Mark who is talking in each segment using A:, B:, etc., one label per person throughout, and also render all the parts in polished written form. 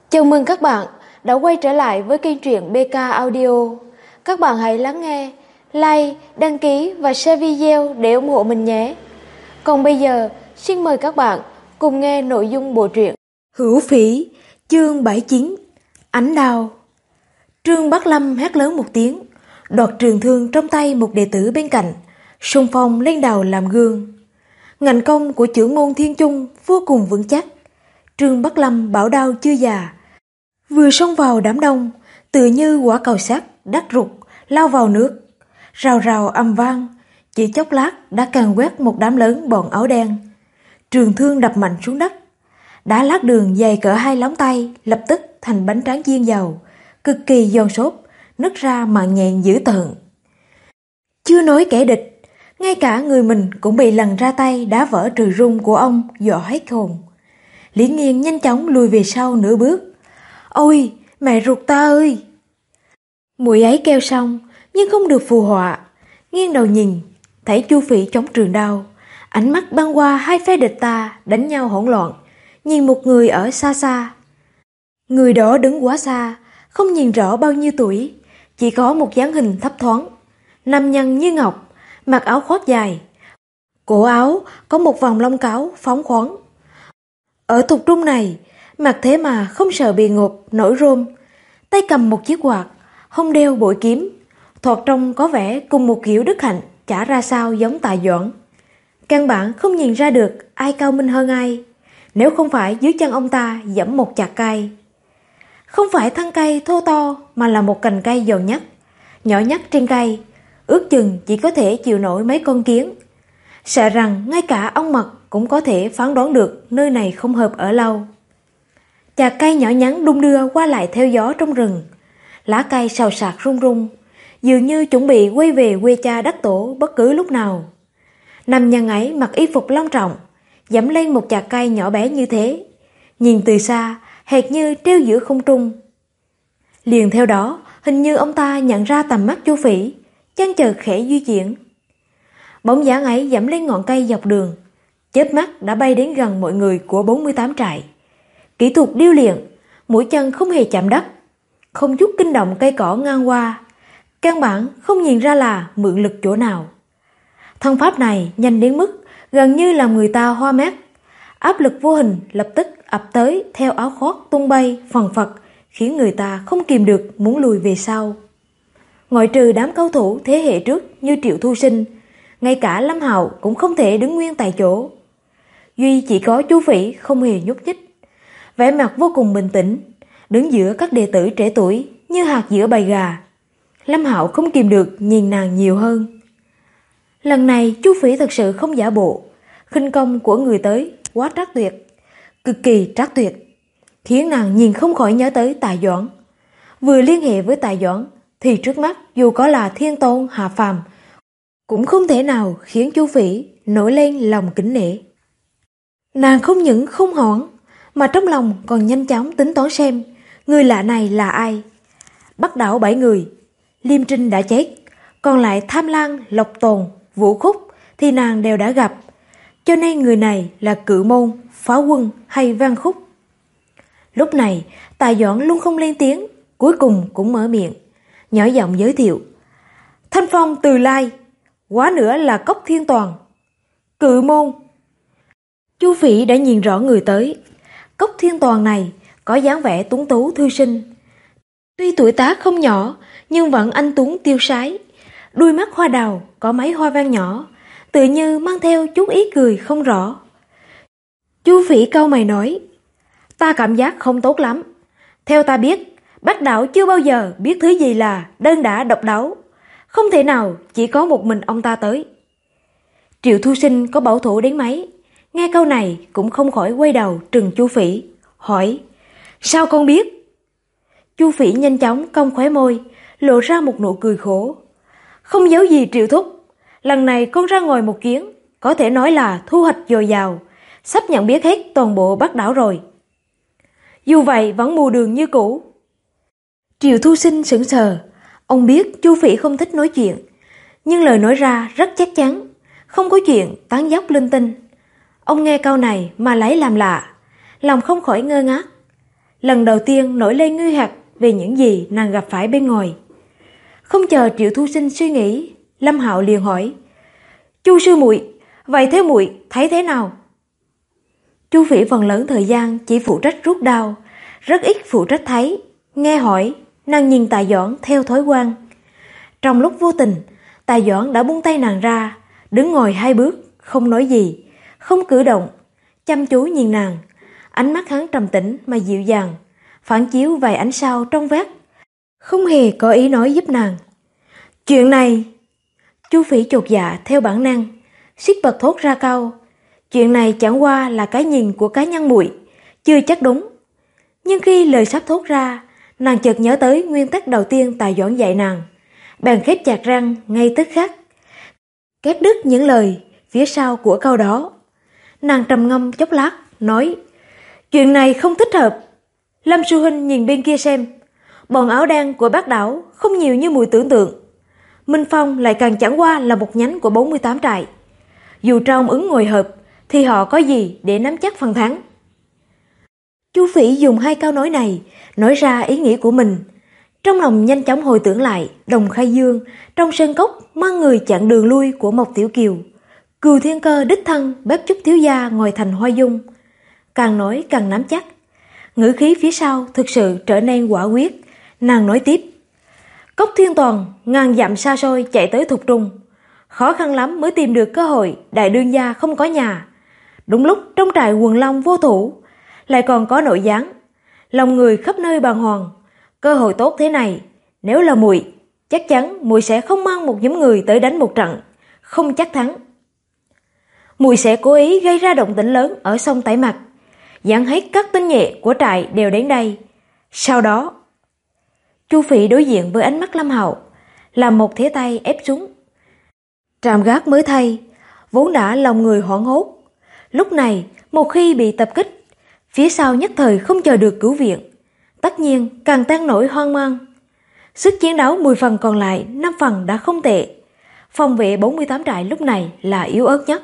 A: Chào mừng các bạn đã quay trở lại với kênh truyện BK Audio. Các bạn hãy lắng nghe, like, đăng ký và share video để ủng hộ mình nhé. Còn bây giờ, xin mời các bạn cùng nghe nội dung bộ truyện Hữu Phỉ, chương 79, Ánh Đao. Trương Bác Lâm hét lớn một tiếng, đoạt trường thương trong tay một đệ tử bên cạnh, xung phong lên đầu làm gương. Ngành công của chưởng môn Thiên Chung vô cùng vững chắc. Trương Bác Lâm bảo đao chưa già, vừa xông vào đám đông, tự như quả cầu sắt đắt rụt lao vào nước, rào rào âm vang, chỉ chốc lát đã càn quét một đám lớn bọn áo đen. Trường thương đập mạnh xuống đất, đá lát đường dày cỡ 2 lóng tay lập tức thành bánh tráng chiên dầu, cực kỳ giòn xốp, nứt ra mạn nhện dữ tợn. Chưa nói kẻ địch, ngay cả người mình cũng bị lần ra tay đá vỡ trừ rung của ông dọa hết hồn. Lý Nghiên nhanh chóng lùi về sau nửa bước. Ôi, mẹ ruột ta ơi! Muội ấy kêu xong, nhưng không được phù họa. Nghiêng đầu nhìn, thấy Chu Phỉ chống trường đao, ánh mắt băng qua hai phe địch ta đánh nhau hỗn loạn, nhìn một người ở xa xa. Người đó đứng quá xa, không nhìn rõ bao nhiêu tuổi, chỉ có một dáng hình thấp thoáng, nam nhân như ngọc, mặc áo khoác dài, cổ áo có một vòng lông cáo phóng khoáng. Ở thuộc trung này, mặc thế mà không sợ bị ngộp nổi rôm, tay cầm một chiếc quạt, hông đeo bội kiếm, thoạt trông có vẻ cùng một kiểu đức hạnh chả ra sao giống Tài Doãn. Căn bản không nhìn ra được ai cao minh hơn ai, nếu không phải dưới chân ông ta giẫm một chạc cây. Không phải thân cây thô to mà là một cành cây giòn nhất, nhỏ nhất trên cây, ước chừng chỉ có thể chịu nổi mấy con kiến. Sợ rằng ngay cả ông Mật cũng có thể phán đoán được nơi này không hợp ở lâu. Chạc cây nhỏ nhắn đung đưa qua lại theo gió trong rừng, lá cây xào xạc rung rung, dường như chuẩn bị quay về quê cha đất tổ bất cứ lúc nào. Nam nhân ấy mặc y phục long trọng, dẫm lên một chạc cây nhỏ bé như thế, nhìn từ xa hệt như treo giữa không trung. Liền theo đó, hình như ông ta nhận ra tầm mắt Chu Phỉ, chân chợt khẽ di chuyển. Bóng dáng ấy dẫm lên ngọn cây dọc đường, chớp mắt đã bay đến gần mọi người của 48 trại. Kỹ thuật điêu luyện, mũi chân không hề chạm đất, không chút kinh động cây cỏ ngang qua, căn bản không nhìn ra là mượn lực chỗ nào. Thân pháp này nhanh đến mức gần như làm người ta hoa mắt, áp lực vô hình lập tức ập tới theo áo khoác tung bay phần phật, khiến người ta không kìm được muốn lùi về sau. Ngoại trừ đám cao thủ thế hệ trước như Triệu Thu Sinh, ngay cả Lâm Hạo cũng không thể đứng nguyên tại chỗ. Duy chỉ có Chu Phỉ không hề nhúc nhích, vẻ mặt vô cùng bình tĩnh, đứng giữa các đệ tử trẻ tuổi như hạt giữa bầy gà. Lâm Hạo không kìm được nhìn nàng nhiều hơn. Lần này Chu Phỉ thật sự không giả bộ, khinh công của người tới quá trác tuyệt, cực kỳ trác tuyệt, khiến nàng nhìn không khỏi nhớ tới Tài Doãn. Vừa liên hệ với Tài Doãn thì trước mắt dù có là thiên tôn hạ phàm cũng không thể nào khiến Chu Phỉ nổi lên lòng kính nể. Nàng không những không hoảng, mà trong lòng còn nhanh chóng tính toán xem người lạ này là ai. Bắc đảo 7 người, Liêm Trinh đã chết, còn lại Tham Lang, Lộc Tồn, Vũ Khúc thì nàng đều đã gặp, cho nên người này là Cự Môn, Pháo Quân hay Văn Khúc. Lúc này Tài Doãn luôn không lên tiếng, cuối cùng cũng mở miệng, nhỏ giọng giới thiệu: Thanh Phong Từ Lai, quá nữa là Cốc Thiên Toàn. Cự Môn. Chu Phỉ đã nhìn rõ người tới. Cốc Thiên Toàn này có dáng vẻ tuấn tú thư sinh, tuy tuổi tác không nhỏ nhưng vẫn anh tuấn tiêu sái, đuôi mắt hoa đào có mấy hoa văn nhỏ, tự như mang theo chút ý cười không rõ. Chu Phỉ cau mày nói: Ta cảm giác không tốt lắm. Theo ta biết, Bắc đảo chưa bao giờ biết thứ gì là đơn đả độc đấu, không thể nào chỉ có một mình ông ta tới. Triệu Thu Sinh có bảo thủ đến mấy, nghe câu này cũng không khỏi quay đầu trừng Chu Phỉ, hỏi: Sao con biết? Chu Phỉ nhanh chóng cong khóe môi, lộ ra một nụ cười khổ. Không giấu gì Triệu Thúc, lần này con ra ngoài một chuyến, có thể nói là thu hoạch dồi dào, sắp nhận biết hết toàn bộ Bắc đảo rồi. Dù vậy vẫn mù đường như cũ. Triệu Thu Sinh sững sờ, ông biết Chu Phỉ không thích nói chuyện, nhưng lời nói ra rất chắc chắn, không có chuyện tán dóc linh tinh. Ông nghe câu này mà lấy làm lạ, lòng không khỏi ngơ ngác. lần đầu tiên nổi lên nghi hoặc về những gì nàng gặp phải bên ngoài. Không chờ Triệu Thu Sinh suy nghĩ, Lâm Hạo liền hỏi: Chu sư muội, vậy thế muội thấy thế nào? Chu Phỉ phần lớn thời gian chỉ phụ trách rút đao, rất ít phụ trách thấy. Nghe hỏi, nàng nhìn Tạ Doãn theo thói quen. Trong lúc vô tình, Tạ Doãn đã buông tay nàng ra, đứng ngồi 2 bước, không nói gì, không cử động, chăm chú nhìn nàng. Ánh mắt hắn trầm tĩnh mà dịu dàng, phản chiếu vài ánh sao trong vắt, không hề có ý nói giúp nàng. Chuyện này... Chu Phỉ chột dạ theo bản năng, suýt bật thốt ra câu: chuyện này chẳng qua là cái nhìn của cá nhân muội, chưa chắc đúng. Nhưng khi lời sắp thốt ra, nàng chợt nhớ tới nguyên tắc đầu tiên Tạ Doãn dạy nàng, bèn khép chặt răng ngay tức khắc, cắt đứt những lời phía sau của câu đó. Nàng trầm ngâm chốc lát, nói: chuyện này không thích hợp. Lâm sư huynh nhìn bên kia xem, bọn áo đen của Bác Đảo không nhiều như muội tưởng tượng. Minh Phong lại càng chẳng qua là một nhánh của 48 trại. Dù trong ứng ngồi hợp thì họ có gì để nắm chắc phần thắng? Chu Phỉ dùng 2 câu nói này nói ra ý nghĩ của mình. Trong lòng nhanh chóng hồi tưởng lại Đồng Khai Dương trong sơn cốc mang người chặn đường lui của Mộc Tiểu Kiều, Cừu Thiên Cơ đích thân bếp chúc thiếu gia ngồi thành Hoa Dung. Càng nói càng nắm chắc, ngữ khí phía sau thực sự trở nên quả quyết. Nàng nói tiếp: Cốc Thiên Toàn ngàn dặm xa xôi chạy tới Thục Trung, khó khăn lắm mới tìm được cơ hội đại đương gia không có nhà. Đúng lúc trong trại Quần Long vô thủ, lại còn có nội gián, lòng người khắp nơi bàng hoàng. Cơ hội tốt thế này, nếu là muội, chắc chắn muội sẽ không mang một nhóm người tới đánh một trận, không chắc thắng. Muội sẽ cố ý gây ra động tĩnh lớn ở sông Tải Mặt, dặn hết các tinh nhuệ của trại đều đến đây. Sau đó... Chu Phỉ đối diện với ánh mắt Lâm Hạo, làm một thế tay ép xuống. Trạm gác mới thay, vốn đã lòng người hoảng hốt. Lúc này, một khi bị tập kích, phía sau nhất thời không chờ được cứu viện, tất nhiên càng tăng nổi hoang mang. Sức chiến đấu 10 phần còn lại 5 phần đã không tệ. Phòng vệ 48 trại lúc này là yếu ớt nhất.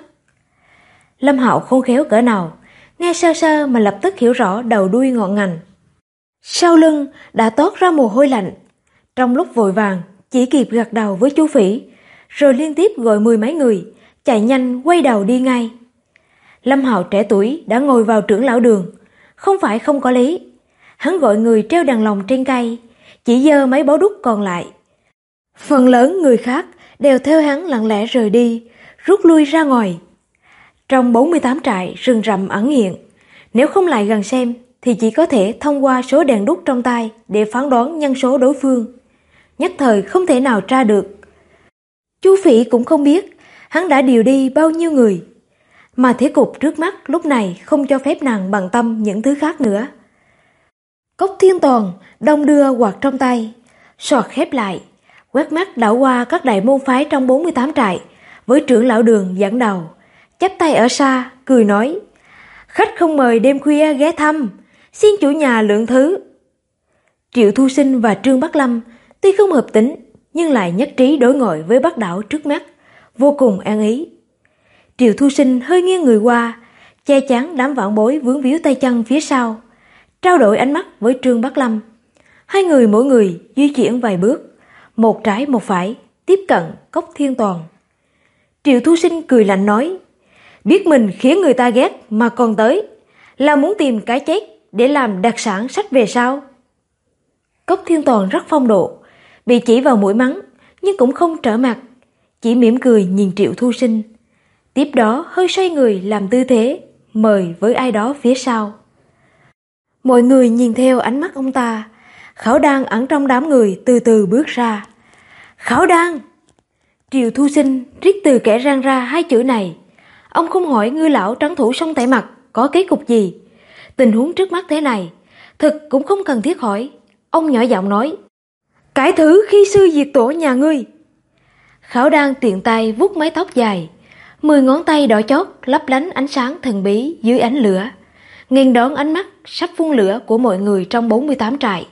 A: Lâm Hạo khôn khéo cỡ nào, nghe sơ sơ mà lập tức hiểu rõ đầu đuôi ngọn ngành. Sau lưng đã toát ra mồ hôi lạnh. Trong lúc vội vàng, chỉ kịp gật đầu với Chu Phỉ, rồi liên tiếp gọi 10 mấy người, chạy nhanh quay đầu đi ngay. Lâm Hạo trẻ tuổi đã ngồi vào trưởng lão đường, không phải không có lý. Hắn gọi người treo đèn lồng trên cây, chỉ giơ mấy bó đuốc còn lại. Phần lớn người khác đều theo hắn lặng lẽ rời đi, rút lui ra ngoài. Trong 48 trại rừng rậm ẩn hiện, nếu không lại gần xem thì chỉ có thể thông qua số đèn đuốc trong tay để phán đoán nhân số đối phương. Nhất thời không thể nào tra được. Chu Phỉ cũng không biết hắn đã điều đi bao nhiêu người, mà thế cục trước mắt lúc này không cho phép nàng bận tâm những thứ khác nữa. Cốc Thiên Toàn đong đưa quạt trong tay, soạt khép lại, quét mắt đảo qua các đại môn phái trong 48 trại, với trưởng lão đường dẫn đầu, chắp tay ở xa, cười nói: Khách không mời đêm khuya ghé thăm, xin chủ nhà lượng thứ. Triệu Thu Sinh và Trương Bắc Lâm tuy không hợp tính, nhưng lại nhất trí đối ngồi với Bắc Đảo trước mắt, vô cùng an ý. Triệu Thu Sinh hơi nghiêng người qua, che chắn đám vạn bối vướng víu tay chân phía sau, trao đổi ánh mắt với Trương Bắc Lâm. 2 người mỗi người di chuyển vài bước, một trái một phải, tiếp cận Cốc Thiên Toàn. Triệu Thu Sinh cười lạnh nói: Biết mình khiến người ta ghét mà còn tới, là muốn tìm cái chết để làm đặc sản sách về sau. Cốc Thiên Toàn rất phong độ, bị chỉ vào mũi mắng nhưng cũng không trở mặt, chỉ mỉm cười nhìn Triệu Thu Sinh. Tiếp đó hơi xoay người làm tư thế mời với ai đó phía sau. Mọi người nhìn theo ánh mắt ông ta. Khảo Đan ẩn trong đám người từ từ bước ra. Khảo Đan! Triệu Thu Sinh riết từ kẻ rang ra 2 chữ này. Ông không hỏi Ngư lão trấn thủ sông Tải Mặt có kết cục gì. Tình huống trước mắt thế này, thực cũng không cần thiết hỏi. Ông nhỏ giọng nói: Cái thứ khi sư diệt tổ nhà ngươi. Khảo Đan tiện tay vuốt mái tóc dài, 10 ngón tay đỏ chót lấp lánh ánh sáng thần bí dưới ánh lửa, nghênh đón ánh mắt sắp phun lửa của mọi người trong 48 trại.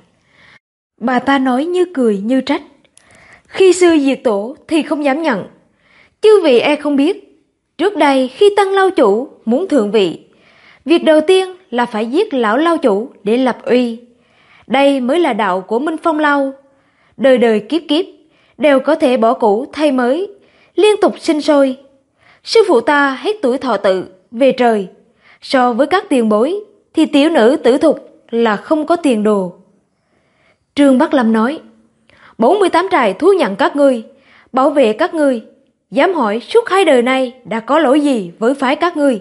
A: Bà ta nói như cười như trách: Khi sư diệt tổ thì không dám nhận. Chư vị không biết, trước đây khi Tăng Lâu chủ muốn thượng vị, việc đầu tiên là phải giết lão lao chủ để lập uy. Đây mới là đạo của Minh Phong Lâu. Đời đời kiếp kiếp đều có thể bỏ cũ thay mới, liên tục sinh sôi. Sư phụ ta hết tuổi thọ tự về trời, so với các tiền bối thì tiểu nữ Tử Thục là không có tiền đồ. Trương Bắc Lâm nói, 48 trại thu nhận các ngươi, bảo vệ các ngươi, dám hỏi suốt 2 đời nay đã có lỗi gì với phái các ngươi?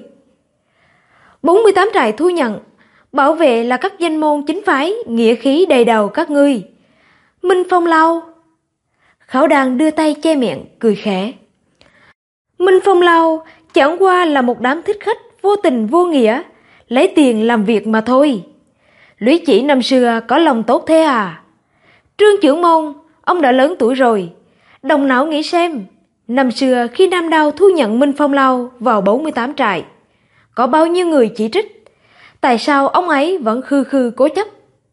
A: 48 trại thu nhận, bảo vệ là các danh môn chính phái, nghĩa khí đầy đầu các ngươi. Minh Phong Lâu. Khảo Đan đưa tay che miệng, cười khẽ. Minh Phong Lâu chẳng qua là một đám thích khách vô tình vô nghĩa, lấy tiền làm việc mà thôi. Lũy Chỉ năm xưa có lòng tốt thế à? Trương trưởng môn, ông đã lớn tuổi rồi, đồng não nghĩ xem, năm xưa khi Nam Đao thu nhận Minh Phong Lâu vào 48 trại, có bao nhiêu người chỉ trích, tại sao ông ấy vẫn khư khư cố chấp?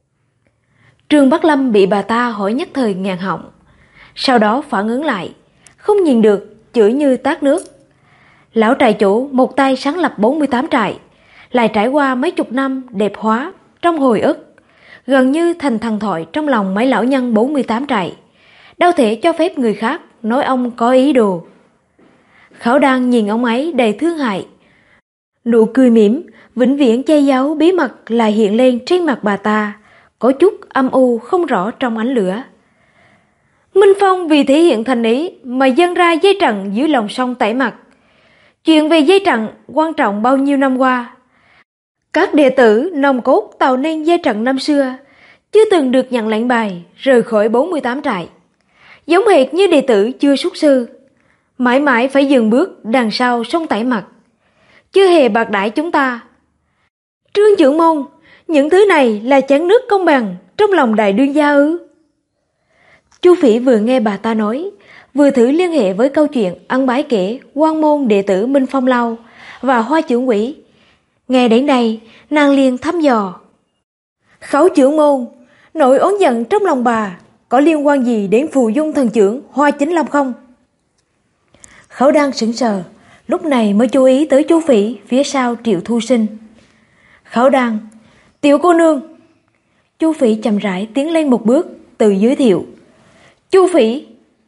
A: Trương Bắc Lâm bị bà ta hỏi nhất thời ngàn họng, sau đó phản ứng lại, không nhìn được, chửi như tát nước. Lão trại chủ một tay sáng lập 48 trại, lại trải qua mấy chục năm đẹp hóa trong hồi ức, gần như thành thần thoại trong lòng mấy lão nhân 48 trại, đâu thể cho phép người khác nói ông có ý đồ. Khảo Đan nhìn ông ấy đầy thương hại, nụ cười mỉm vĩnh viễn che giấu bí mật lại hiện lên trên mặt bà ta, có chút âm u không rõ trong ánh lửa. Minh Phong vì thể hiện thành ý mà dâng ra dây trận dưới lòng sông Tẩy Mặt. Chuyện về dây trận quan trọng bao nhiêu năm qua, các đệ tử nòng cốt tạo nên dây trận năm xưa chưa từng được nhận lệnh bài rời khỏi 48 trại, giống hệt như đệ tử chưa xuất sư, mãi mãi phải dừng bước đằng sau sông Tẩy Mặt, chưa hề bạc đãi chúng ta. Trương trưởng môn, những thứ này là chén nước công bằng trong lòng đại đương gia ư? Chu Phỉ vừa nghe bà ta nói, vừa thử liên hệ với câu chuyện ân bái kể quan môn đệ tử Minh Phong Lâu và Hoa trưởng quỹ. Nghe đến đây, nàng liền thăm dò. Khấu trưởng môn, nỗi oán giận trong lòng bà có liên quan gì đến phù dung thần trưởng Hoa Chính Long không? Khấu Đan sững sờ, lúc này mới chú ý tới Chu Phỉ phía sau Triệu Thu Sinh. Khấu Đan, tiểu cô nương. Chu Phỉ chậm rãi tiến lên một bước, tự giới thiệu. Chu Phỉ.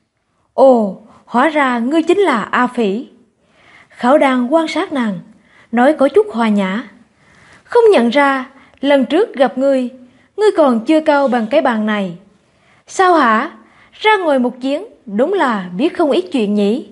A: Ồ, hóa ra ngươi chính là A Phỉ. Khảo Đan quan sát nàng, nói có chút hòa nhã. Không nhận ra, lần trước gặp ngươi còn chưa cao bằng cái bàn này. Sao hả? Ra ngồi một chuyến, đúng là biết không ít chuyện nhỉ.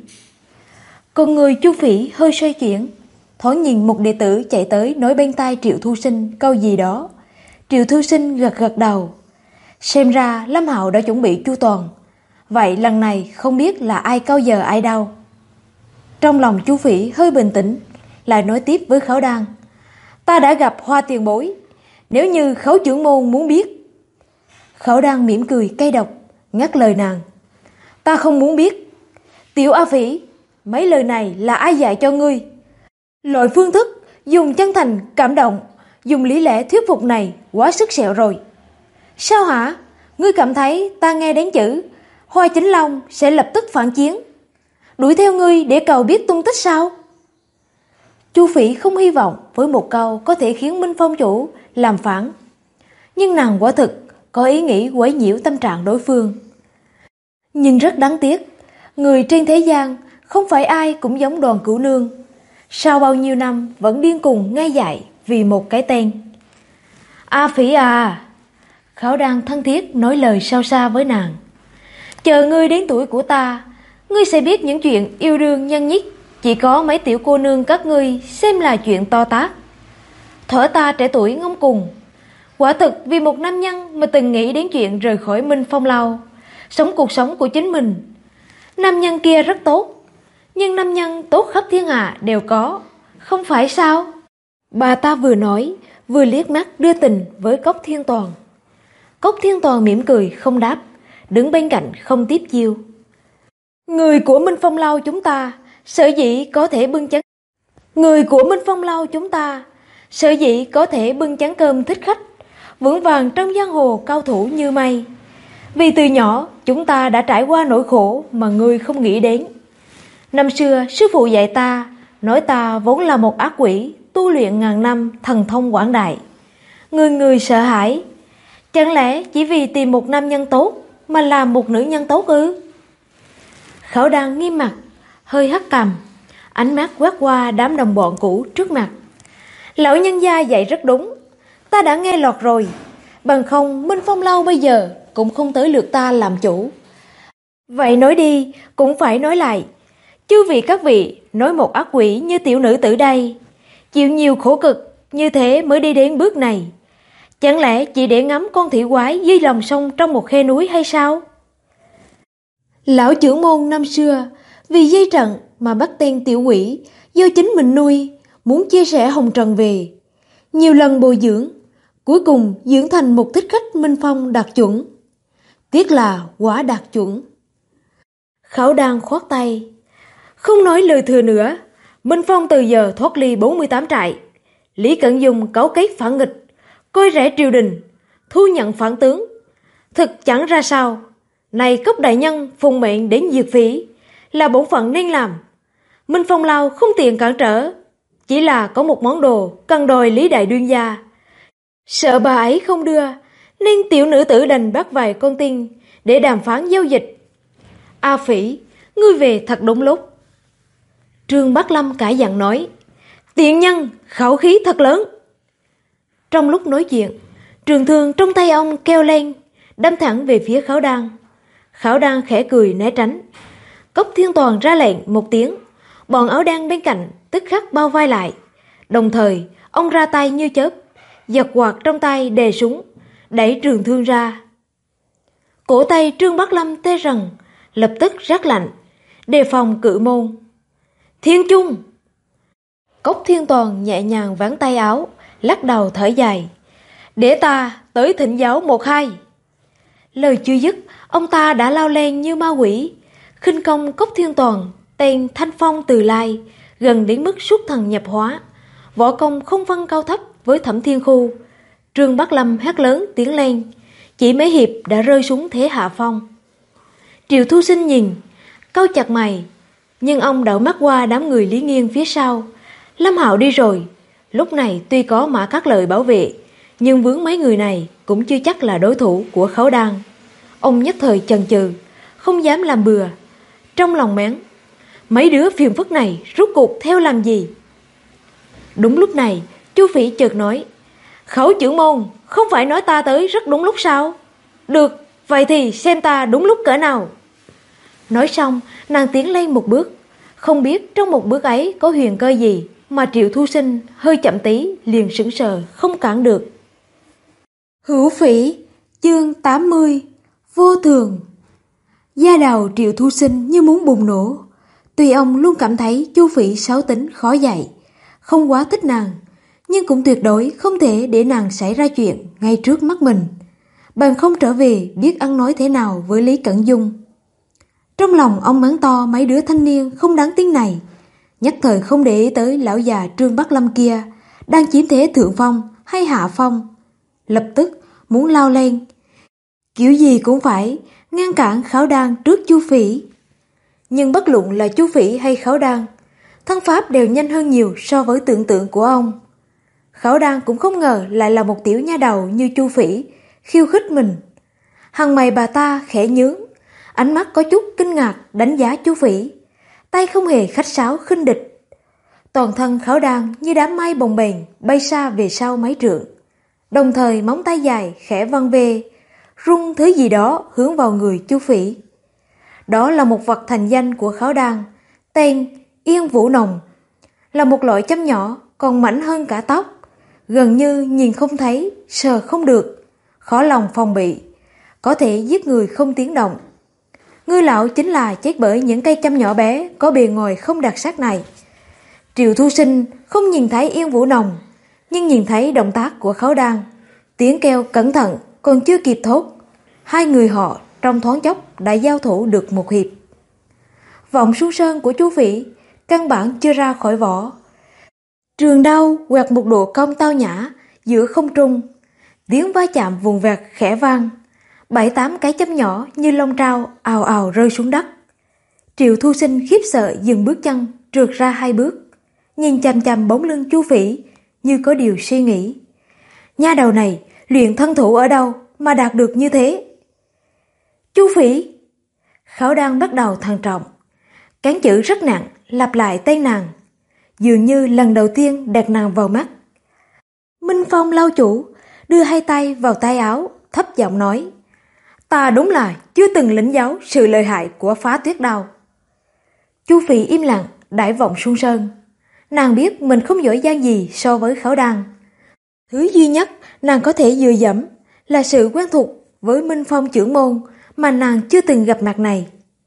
A: Con người Chu Phỉ hơi xoay chuyển, thoáng nhìn một đệ tử chạy tới nói bên tai Triệu Thu Sinh câu gì đó. Triệu Thu Sinh gật gật đầu. Xem ra Lâm Hạo đã chuẩn bị chu toàn, vậy lần này không biết là ai câu giờ ai đâu. Trong lòng Chu Phỉ hơi bình tĩnh, lại nói tiếp với Khấu Đan. Ta đã gặp Hoa tiền bối, nếu như Khấu trưởng môn muốn biết. Khấu Đan mỉm cười cay độc, ngắt lời nàng. Ta không muốn biết. Tiểu A Phỉ, mấy lời này là ai dạy cho ngươi? Loại phương thức dùng chân thành cảm động, dùng lý lẽ thuyết phục này quá sức sẹo rồi. Sao hả? Ngươi cảm thấy ta nghe đến chữ Hoa Chính Long sẽ lập tức phản chiến, đuổi theo ngươi để cầu biết tung tích sao? Chu Phỉ không hy vọng với một câu có thể khiến Minh Phong chủ làm phản, nhưng nàng quả thực có ý nghĩ quấy nhiễu tâm trạng đối phương. Nhưng rất đáng tiếc, người trên thế gian không phải ai cũng giống Đoàn Cửu Nương, sau bao nhiêu năm vẫn điên cùng ngay dại vì một cái tên. A Phỉ à, Khảo Đan thân thiết nói lời sao xa với nàng. Chờ ngươi đến tuổi của ta, ngươi sẽ biết những chuyện yêu đương nhân nhích chỉ có mấy tiểu cô nương các ngươi xem là chuyện to tát. Thuở ta trẻ tuổi ngông cùng, quả thực vì một nam nhân mà từng nghĩ đến chuyện rời khỏi Minh Phong Lâu, sống cuộc sống của chính mình. Nam nhân kia rất tốt, nhưng nam nhân tốt khắp thiên hạ đều có, không phải sao? Bà ta vừa nói, vừa liếc mắt đưa tình với Cốc Thiên Toàn. Cốc Thiên Toàn mỉm cười không đáp, đứng bên cạnh không tiếp chiêu. Người của Minh Phong Lâu chúng ta sở dĩ có thể bưng chén cơm thích khách, vững vàng trong giang hồ cao thủ như mây. Vì từ nhỏ chúng ta đã trải qua nỗi khổ mà ngươi không nghĩ đến. Năm xưa sư phụ dạy ta, nói ta vốn là một ác quỷ, tu luyện ngàn năm thần thông quảng đại. Người người sợ hãi. Chẳng lẽ chỉ vì tìm một nam nhân tốt mà làm một nữ nhân tốt ư? Khẩu Đan nghiêm mặt, hơi hất cằm, ánh mắt quét qua đám đồng bọn cũ trước mặt. Lão nhân gia dạy rất đúng, ta đã nghe lọt rồi, bằng không Minh Phong Lâu bây giờ cũng không tới lượt ta làm chủ. Vậy nói đi cũng phải nói lại, chư vị các vị nói một ác quỷ như tiểu nữ tử đây, chịu nhiều khổ cực như thế mới đi đến bước này. Chẳng lẽ chỉ để ngắm con thủy quái dưới lòng sông trong một khe núi hay sao? Lão trưởng môn năm xưa vì dây trận mà bắt tên tiểu quỷ do chính mình nuôi, muốn chia sẻ hồng trần về. Nhiều lần bồi dưỡng, cuối cùng dưỡng thành một thích khách Minh Phong đạt chuẩn. Tiếc là quả đạt chuẩn. Khẩu Đan khoát tay, không nói lời thừa nữa. Minh Phong từ giờ thoát ly 48 trại. Lý Cẩn Dung cấu kết phản nghịch, coi rẻ triều đình, thu nhận phản tướng, thực chẳng ra sao. Này Cốc đại nhân phụng mệnh đến diệt phỉ là bổn phận nên làm. Minh Phong Lao không tiện cản trở, chỉ là có một món đồ cần đòi Lý đại đương gia. Sợ bà ấy không đưa, nên tiểu nữ tử đành bắt vài con tin để đàm phán giao dịch. A Phỉ, ngươi về thật đúng lúc. Trương Bắc Lâm cãi giận nói, tiện nhân khẩu khí thật lớn. Trong lúc nói chuyện, trường thương trong tay ông kêu lên, đâm thẳng về phía Khẩu Đan. Khẩu Đan khẽ cười né tránh. Cốc Thiên Toàn ra lệnh một tiếng, bọn áo đen bên cạnh tức khắc bao vây lại. Đồng thời ông ra tay như chớp, giật quạt trong tay đề súng, đẩy trường thương ra. Cổ tay Trương Bắc Lâm tê rần, lập tức rát lạnh, đề phòng cự môn. Thiên Trung! Cốc Thiên Toàn nhẹ nhàng vén tay áo, lắc đầu thở dài. Để ta tới thỉnh giáo một hai. Lời chưa dứt, ông ta đã lao lên như ma quỷ. Khinh công Cốc Thiên Toàn, tên Thanh Phong Từ Lai, gần đến mức xuất thần nhập hóa. Võ công không phân cao thấp với Thẩm Thiên Khu. Trương Bắc Lâm hét lớn tiến lên, chỉ mấy hiệp đã rơi xuống thế hạ phong. Triệu Thu Sinh nhìn, cau chặt mày, nhưng ông đảo mắt qua đám người Lý Nghiên phía sau. Lâm Hạo đi rồi, lúc này tuy có Mã Cát Lợi bảo vệ, nhưng vướng mấy người này cũng chưa chắc là đối thủ của Khẩu Đan. Ông nhất thời chần chừ, không dám làm bừa. Trong lòng mắng, mấy đứa phiền phức này rốt cuộc theo làm gì? Đúng lúc này, Chu Phỉ chợt nói, Khẩu trưởng môn, không phải nói ta tới rất đúng lúc sao? Được, vậy thì xem ta đúng lúc cỡ nào. Nói xong, nàng tiến lên một bước. Không biết trong một bước ấy có huyền cơ gì mà Triệu Thu Sinh hơi chậm tí liền sững sờ không cản được. Hữu Phỉ, chương 80, vô thường. Da đầu Triệu Thu Sinh như muốn bùng nổ. Tuy ông luôn cảm thấy Chu Phỉ xấu tính khó dạy, không quá thích nàng, nhưng cũng tuyệt đối không thể để nàng xảy ra chuyện ngay trước mắt mình. Bằng không trở về biết ăn nói thế nào với Lý Cẩn Dung. Trong lòng ông mắng to mấy đứa thanh niên không đáng tiếng này, nhất thời không để ý tới lão già Trương Bắc Lâm kia đang chiếm thế thượng phong hay hạ phong. Lập tức muốn lao lên, kiểu gì cũng phải ngăn cản Khẩu Đan trước Chu Phỉ. Nhưng bất luận là Chu Phỉ hay Khẩu Đan, thân pháp đều nhanh hơn nhiều so với tưởng tượng của ông. Khẩu Đan cũng không ngờ lại là một tiểu nha đầu như Chu Phỉ khiêu khích mình. Hàng mày bà ta khẽ nhướng, ánh mắt có chút kinh ngạc đánh giá Chu Phỉ, tay không hề khách sáo khinh địch. Toàn thân Khẩu Đan như đám mây bồng bềnh bay xa về sau mấy trượng, đồng thời móng tay dài khẽ văng về, rung thứ gì đó hướng vào người Chu Phỉ. Đó là một vật thành danh của Khẩu Đan, tên Yên Vũ Nồng, là một loại châm nhỏ còn mảnh hơn cả tóc, gần như nhìn không thấy, sờ không được, khó lòng phòng bị, có thể giết người không tiếng động. Ngươi lão chính là chết bởi những cây châm nhỏ bé có bề ngoài không đặc sắc này. Triệu Thu Sinh không nhìn thấy Yên Vũ Nồng, nhưng nhìn thấy động tác của Khẩu Đan, tiếng kêu cẩn thận còn chưa kịp thốt, hai người họ trong thoáng chốc đã giao thủ được một hiệp. Vọng Xuân Sơn của Chu Phỉ căn bản chưa ra khỏi vỏ. Trường đao quẹt một độ cong tao nhã giữa không trung, tiếng va chạm vùng vẹt khẽ vang, 7-8 cái châm nhỏ như lông trao ào ào rơi xuống đất. Triệu Thu Sinh khiếp sợ dừng bước chân, trượt ra 2 bước. nhìn chằm chằm bóng lưng Chu Phỉ như có điều suy nghĩ. Nha đầu này luyện thân thủ ở đâu mà đạt được như thế? Chu Phỉ! Khảo Đan bắt đầu thận trọng. Cán chữ rất nặng lặp lại tên nàng, dường như lần đầu tiên đặt nàng vào mắt. Minh Phong lâu chủ đưa hai tay vào tay áo, thấp giọng nói: Ta đúng là chưa từng lĩnh giáo sự lợi hại của Phá Tuyết Đao. Chu Phỉ im lặng đãi Vọng Xuân Sơn. Nàng biết mình không giỏi giang gì so với Khảo Đan. Thứ duy nhất nàng có thể dựa dẫm là sự quen thuộc với Minh Phong trưởng môn mà nàng chưa từng gặp mặt này.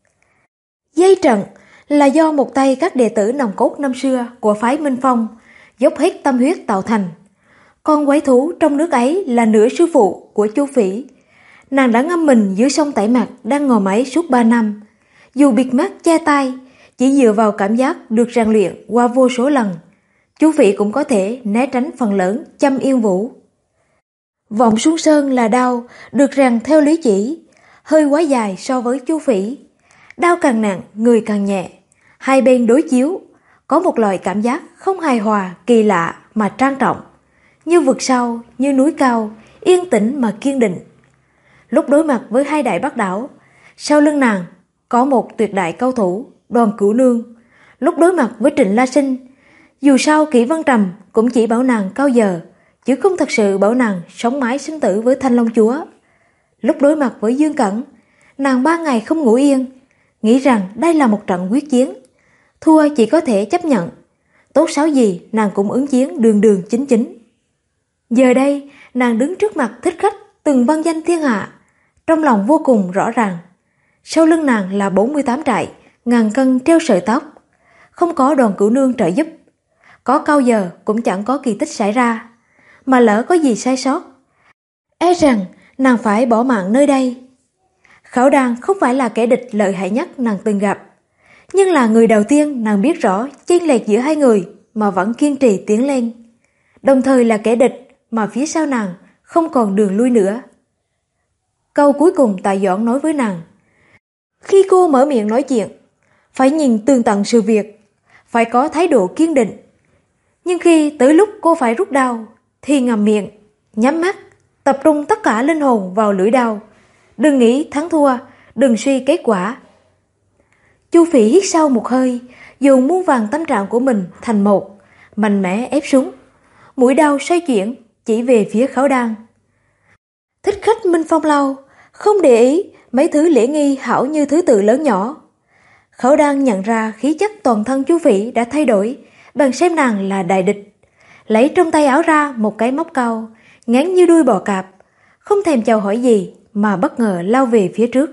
A: Dây trận là do một tay các đệ tử nòng cốt năm xưa của phái Minh Phong dốc hết tâm huyết tạo thành. Con quái thú trong nước ấy là nửa sư phụ của Chu Phỉ. Nàng đã ngâm mình dưới sông Tải Mạc đang ngồi máy suốt 3 năm. Dù bịt mắt che tai, chỉ dựa vào cảm giác được rèn luyện qua vô số lần, Chu Phỉ cũng có thể né tránh phần lớn châm yên vũ. Vọng Xuân Sơn là đao được rèn theo lý chỉ, hơi quá dài so với Chu Phỉ. Đao càng nặng, người càng nhẹ. Hai bên đối chiếu, có một loại cảm giác không hài hòa, kỳ lạ mà trang trọng. Như vực sâu, như núi cao, yên tĩnh mà kiên định. Lúc đối mặt với hai đại bác đảo, sau lưng nàng có một tuyệt đại cao thủ, Đoàn Cửu Nương. Lúc đối mặt với Trịnh La Sinh, dù sao Kỷ Văn Trầm cũng chỉ bảo nàng cao giờ, chứ không thật sự bảo nàng sống mái sinh tử với Thanh Long Chúa. Lúc đối mặt với Dương Cẩn, nàng 3 ngày không ngủ yên, nghĩ rằng đây là một trận quyết chiến. Thua chỉ có thể chấp nhận, tốt xấu gì nàng cũng ứng chiến đường đường chính chính. Giờ đây nàng đứng trước mặt thích khách từng vang danh thiên hạ, trong lòng vô cùng rõ ràng. Sau lưng nàng là 48 trại, ngàn cân treo sợi tóc. Không có Đoàn Cửu Nương trợ giúp, có cao giờ cũng chẳng có kỳ tích xảy ra. Mà lỡ có gì sai sót, e rằng nàng phải bỏ mạng nơi đây. Khảo Đan không phải là kẻ địch lợi hại nhất nàng từng gặp, nhưng là người đầu tiên nàng biết rõ chênh lệch giữa hai người mà vẫn kiên trì tiến lên. Đồng thời là kẻ địch mà phía sau nàng không còn đường lui nữa. Câu cuối cùng Tạ Doãn nói với nàng: khi cô mở miệng nói chuyện, phải nhìn tường tận sự việc, phải có thái độ kiên định. Nhưng khi tới lúc cô phải rút đao, thì ngậm miệng, nhắm mắt, tập trung tất cả linh hồn vào lưỡi đao. Đừng nghĩ thắng thua, đừng suy kết quả. Chu Phỉ hít sâu một hơi, dùng muôn vàn tâm trạng của mình thành một, mạnh mẽ ép xuống. Mũi đao xoay chuyển, chỉ về phía Khảo Đan. Thích khách Minh Phong lâu không để ý mấy thứ lễ nghi hảo như thứ tự lớn nhỏ. Khảo Đan nhận ra khí chất toàn thân Chu Phỉ đã thay đổi, bèn xem nàng là đại địch. Lấy trong tay áo ra một cái móc câu, ngắn như đuôi bò cạp, không thèm chào hỏi gì mà bất ngờ lao về phía trước.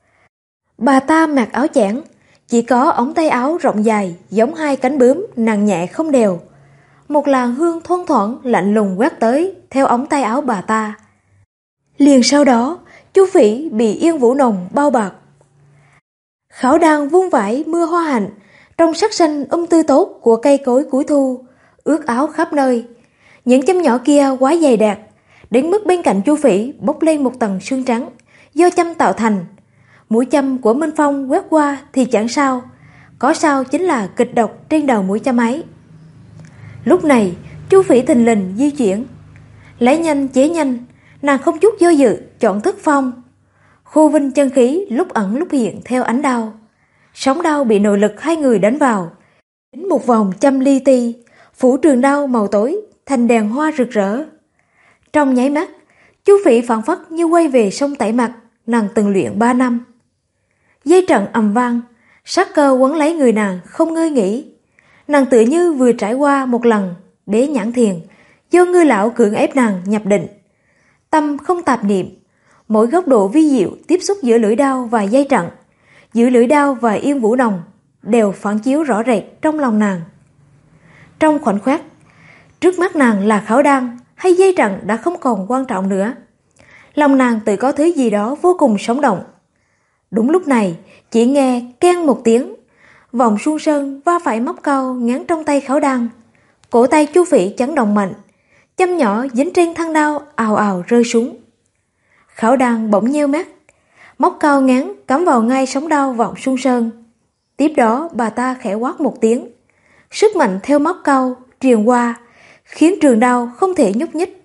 A: Bà ta mặc áo chẽn, chỉ có ống tay áo rộng dài giống hai cánh bướm nặng nhẹ không đều. Một làn hương thoang thoảng lạnh lùng quét tới theo ống tay áo bà ta. Liền sau đó, Chu Phỉ bị yên vũ nồng bao bọc. Khảo Đan vung vãi mưa hoa hạnh trong sắc xanh tươi tốt của cây cối cuối thu, ướt áo khắp nơi. Những châm nhỏ kia quá dày đặc, đến mức bên cạnh Chu Phỉ bốc lên một tầng sương trắng do châm tạo thành. Mũi châm của Minh Phong quét qua thì chẳng sao, có sao chính là kịch độc trên đầu mũi châm ấy. Lúc này Chu Phỉ thình lình di chuyển, lấy nhanh chế nhanh, nàng không chút do dự chọn thức phong. Khô vinh chân khí lúc ẩn lúc hiện theo ánh đao. Sóng đao bị nội lực hai người đánh vào, đánh một vòng châm li ti, phủ trường đao màu tối thành đèn hoa rực rỡ. Trong nháy mắt, Chu Phỉ phảng phất như quay về sông Tải Mạc nàng từng luyện 3 năm. Dây trận ầm vang, sát cơ quấn lấy người nàng không ngơi nghỉ. Nàng tựa như vừa trải qua một lần bế nhãn thiền, do Ngư lão cưỡng ép nàng nhập định. Tâm không tạp niệm, mỗi góc độ vi diệu tiếp xúc giữa lưỡi đao và dây trận, giữa lưỡi đao và yên vũ nồng đều phản chiếu rõ rệt trong lòng nàng. Trong khoảnh khắc, trước mắt nàng là Khảo Đan hay dây trận đã không còn quan trọng nữa. Lòng nàng tự có thứ gì đó vô cùng sống động. Đúng lúc này, chỉ nghe keng một tiếng, Vọng Xuân Sơn va phải móc câu ngắn trong tay Khảo Đan. Cổ tay Chu Phỉ chấn động mạnh, châm nhỏ dính trên thân đao ào ào rơi xuống. Khảo Đan bỗng nheo mắt, móc câu ngắn cắm vào ngay sống đao Vọng Xuân Sơn. Tiếp đó bà ta khẽ quát một tiếng, Sức mạnh theo móc câu truyền qua, khiến trường đao không thể nhúc nhích.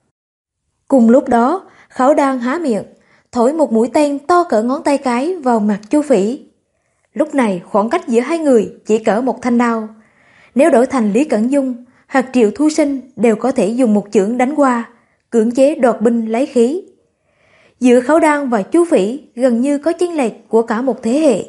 A: Cùng lúc đó, Khảo Đan há miệng, thổi một mũi tên to cỡ ngón tay cái vào mặt Chu Phỉ. Lúc này khoảng cách giữa hai người chỉ cỡ một thanh đao. Nếu đổi thành Lý Cẩn Dung hoặc Triệu Thu Sinh đều có thể dùng một chưởng đánh qua, cưỡng chế đoạt binh lấy khí. Giữa Khảo Đan và Chu Phỉ gần như có chênh lệch của cả một thế hệ.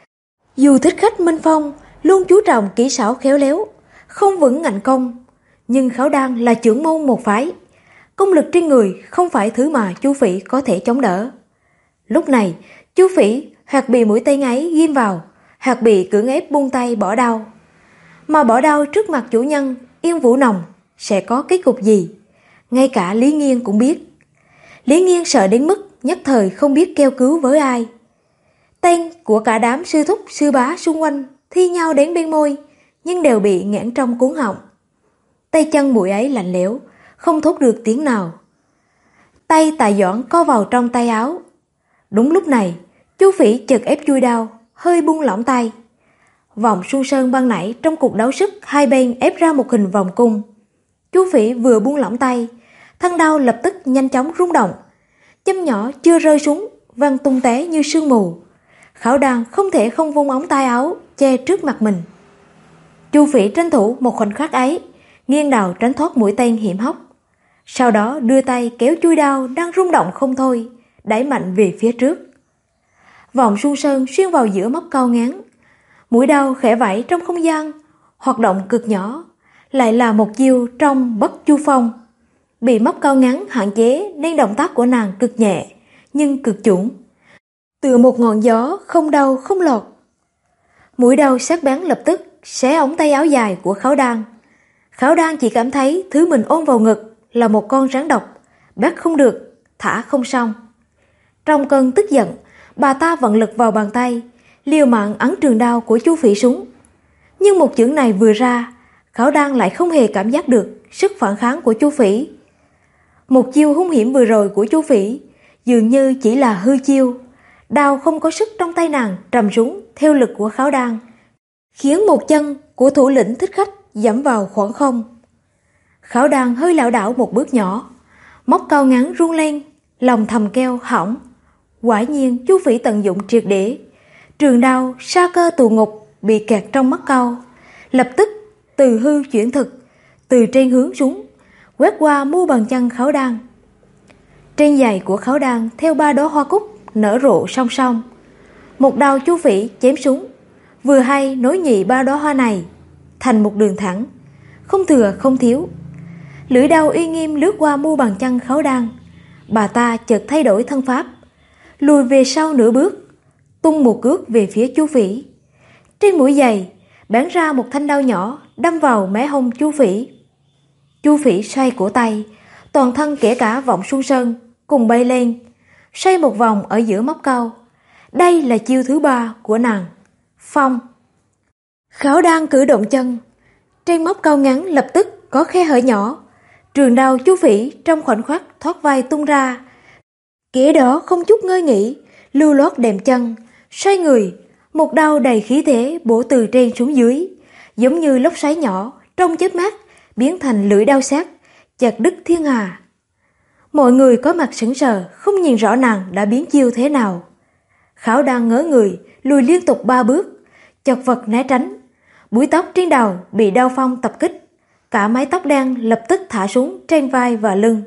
A: Dù thích khách Minh Phong luôn chú trọng kỹ xảo khéo léo, không vững ngạnh công, nhưng Khảo Đan là trưởng môn một phái. Công lực trên người không phải thứ mà Chu Phỉ có thể chống đỡ. Lúc này, Chu Phỉ hoặc bị mũi tên ấy ghim vào, hoặc bị cưỡng ép buông tay bỏ đao. Mà bỏ đao trước mặt chủ nhân Yên Vũ Nòng sẽ có kết cục gì? Ngay cả Lý Nghiên cũng biết. Lý Nghiên sợ đến mức nhất thời không biết kêu cứu với ai. Tên của cả đám sư thúc sư bá xung quanh thi nhau đến bên môi, nhưng đều bị nghẽn trong cuống họng. Tay chân muội ấy lạnh lẽo, không thốt được tiếng nào. Tay Tạ Doãn co vào trong tay áo. Đúng lúc này, Chu Phỉ chợt ép chui đao, hơi buông lỏng tay. Vòng Xuân Sơn ban nãy trong cuộc đấu sức hai bên ép ra một hình vòng cung. Chu Phỉ vừa buông lỏng tay, thân đao lập tức nhanh chóng rung động. Châm nhỏ chưa rơi xuống, văng tung tóe như sương mù. Khảo Đan không thể không vung ống tay áo che trước mặt mình. Chu Phỉ tranh thủ một khoảnh khắc ấy, nghiêng đầu tránh thoát mũi tên hiểm hóc. Sau đó đưa tay kéo chui đao đang rung động không thôi, đẩy mạnh về phía trước. Vòng Xuân Sơn xuyên vào giữa móc câu ngắn. Mũi đao khẽ vẫy trong không gian, hoạt động cực nhỏ, lại là một chiêu trong Bất Chu Phong. Bị móc câu ngắn hạn chế nên động tác của nàng cực nhẹ, nhưng cực chuẩn. Tựa một ngọn gió không đau không lọt. Mũi đao sắc bén lập tức xé ống tay áo dài của Khảo Đan. Khảo Đan chỉ cảm thấy thứ mình ôm vào ngực là một con rắn độc, bắt không được, thả không xong. Trong cơn tức giận, bà ta vận lực vào bàn tay, liều mạng ấn trường đao của Chu Phỉ xuống. Nhưng một chưởng này vừa ra, Khảo Đan lại không hề cảm giác được sức phản kháng của Chu Phỉ. Một chiêu hung hiểm vừa rồi của Chu Phỉ dường như chỉ là hư chiêu. Đao không có sức trong tay nàng trầm xuống theo lực của Khảo Đan, khiến một chân của thủ lĩnh thích khách dẫm vào khoảng không. Khảo Đan hơi lảo đảo một bước nhỏ, móc câu ngắn rung lên, lòng thầm kêu hỏng. Quả nhiên Chu Phỉ tận dụng triệt để. Trường đao sa cơ tù ngục bị kẹt trong móc câu, lập tức từ hư chuyển thực, từ trên hướng xuống, quét qua mu bàn chân Khảo Đan. Trên giày của Khảo Đan theo 3 đóa hoa cúc nở rộ song song. Một đao Chu Phỉ chém xuống, vừa hay nối nhị 3 đóa hoa này thành một đường thẳng, không thừa không thiếu. Lưỡi đao uy nghiêm lướt qua mu bàn chân Khảo Đan. Bà ta chợt thay đổi thân pháp, lùi về sau nửa bước, tung một cước về phía Chu Phỉ. Trên mũi giày bắn ra một thanh đao nhỏ đâm vào mé hông Chu Phỉ. Chu Phỉ xoay cổ tay, toàn thân kể cả Vọng Xuân Sơn cùng bay lên, xoay một vòng ở giữa móc câu. Đây là chiêu thứ 3 của nàng, phong. Khảo Đan cử động chân, trên móc câu ngắn lập tức có khe hở nhỏ. Trường đao Chu Phỉ trong khoảnh khắc thoát vai tung ra. Kẻ đó không chút ngơi nghỉ, lưu loát đệm chân, xoay người, một đao đầy khí thế bổ từ trên xuống dưới, giống như lốc xoáy nhỏ trong chớp mắt biến thành lưỡi đao sắc, chặt đứt thiên hà. Mọi người có mặt sững sờ, không nhìn rõ nàng đã biến chiêu thế nào. Khảo Đan ngớ người, lùi liên tục 3 bước, chật vật né tránh. Búi tóc trên đầu bị đao phong tập kích, cả mái tóc đen lập tức thả xuống trên vai và lưng.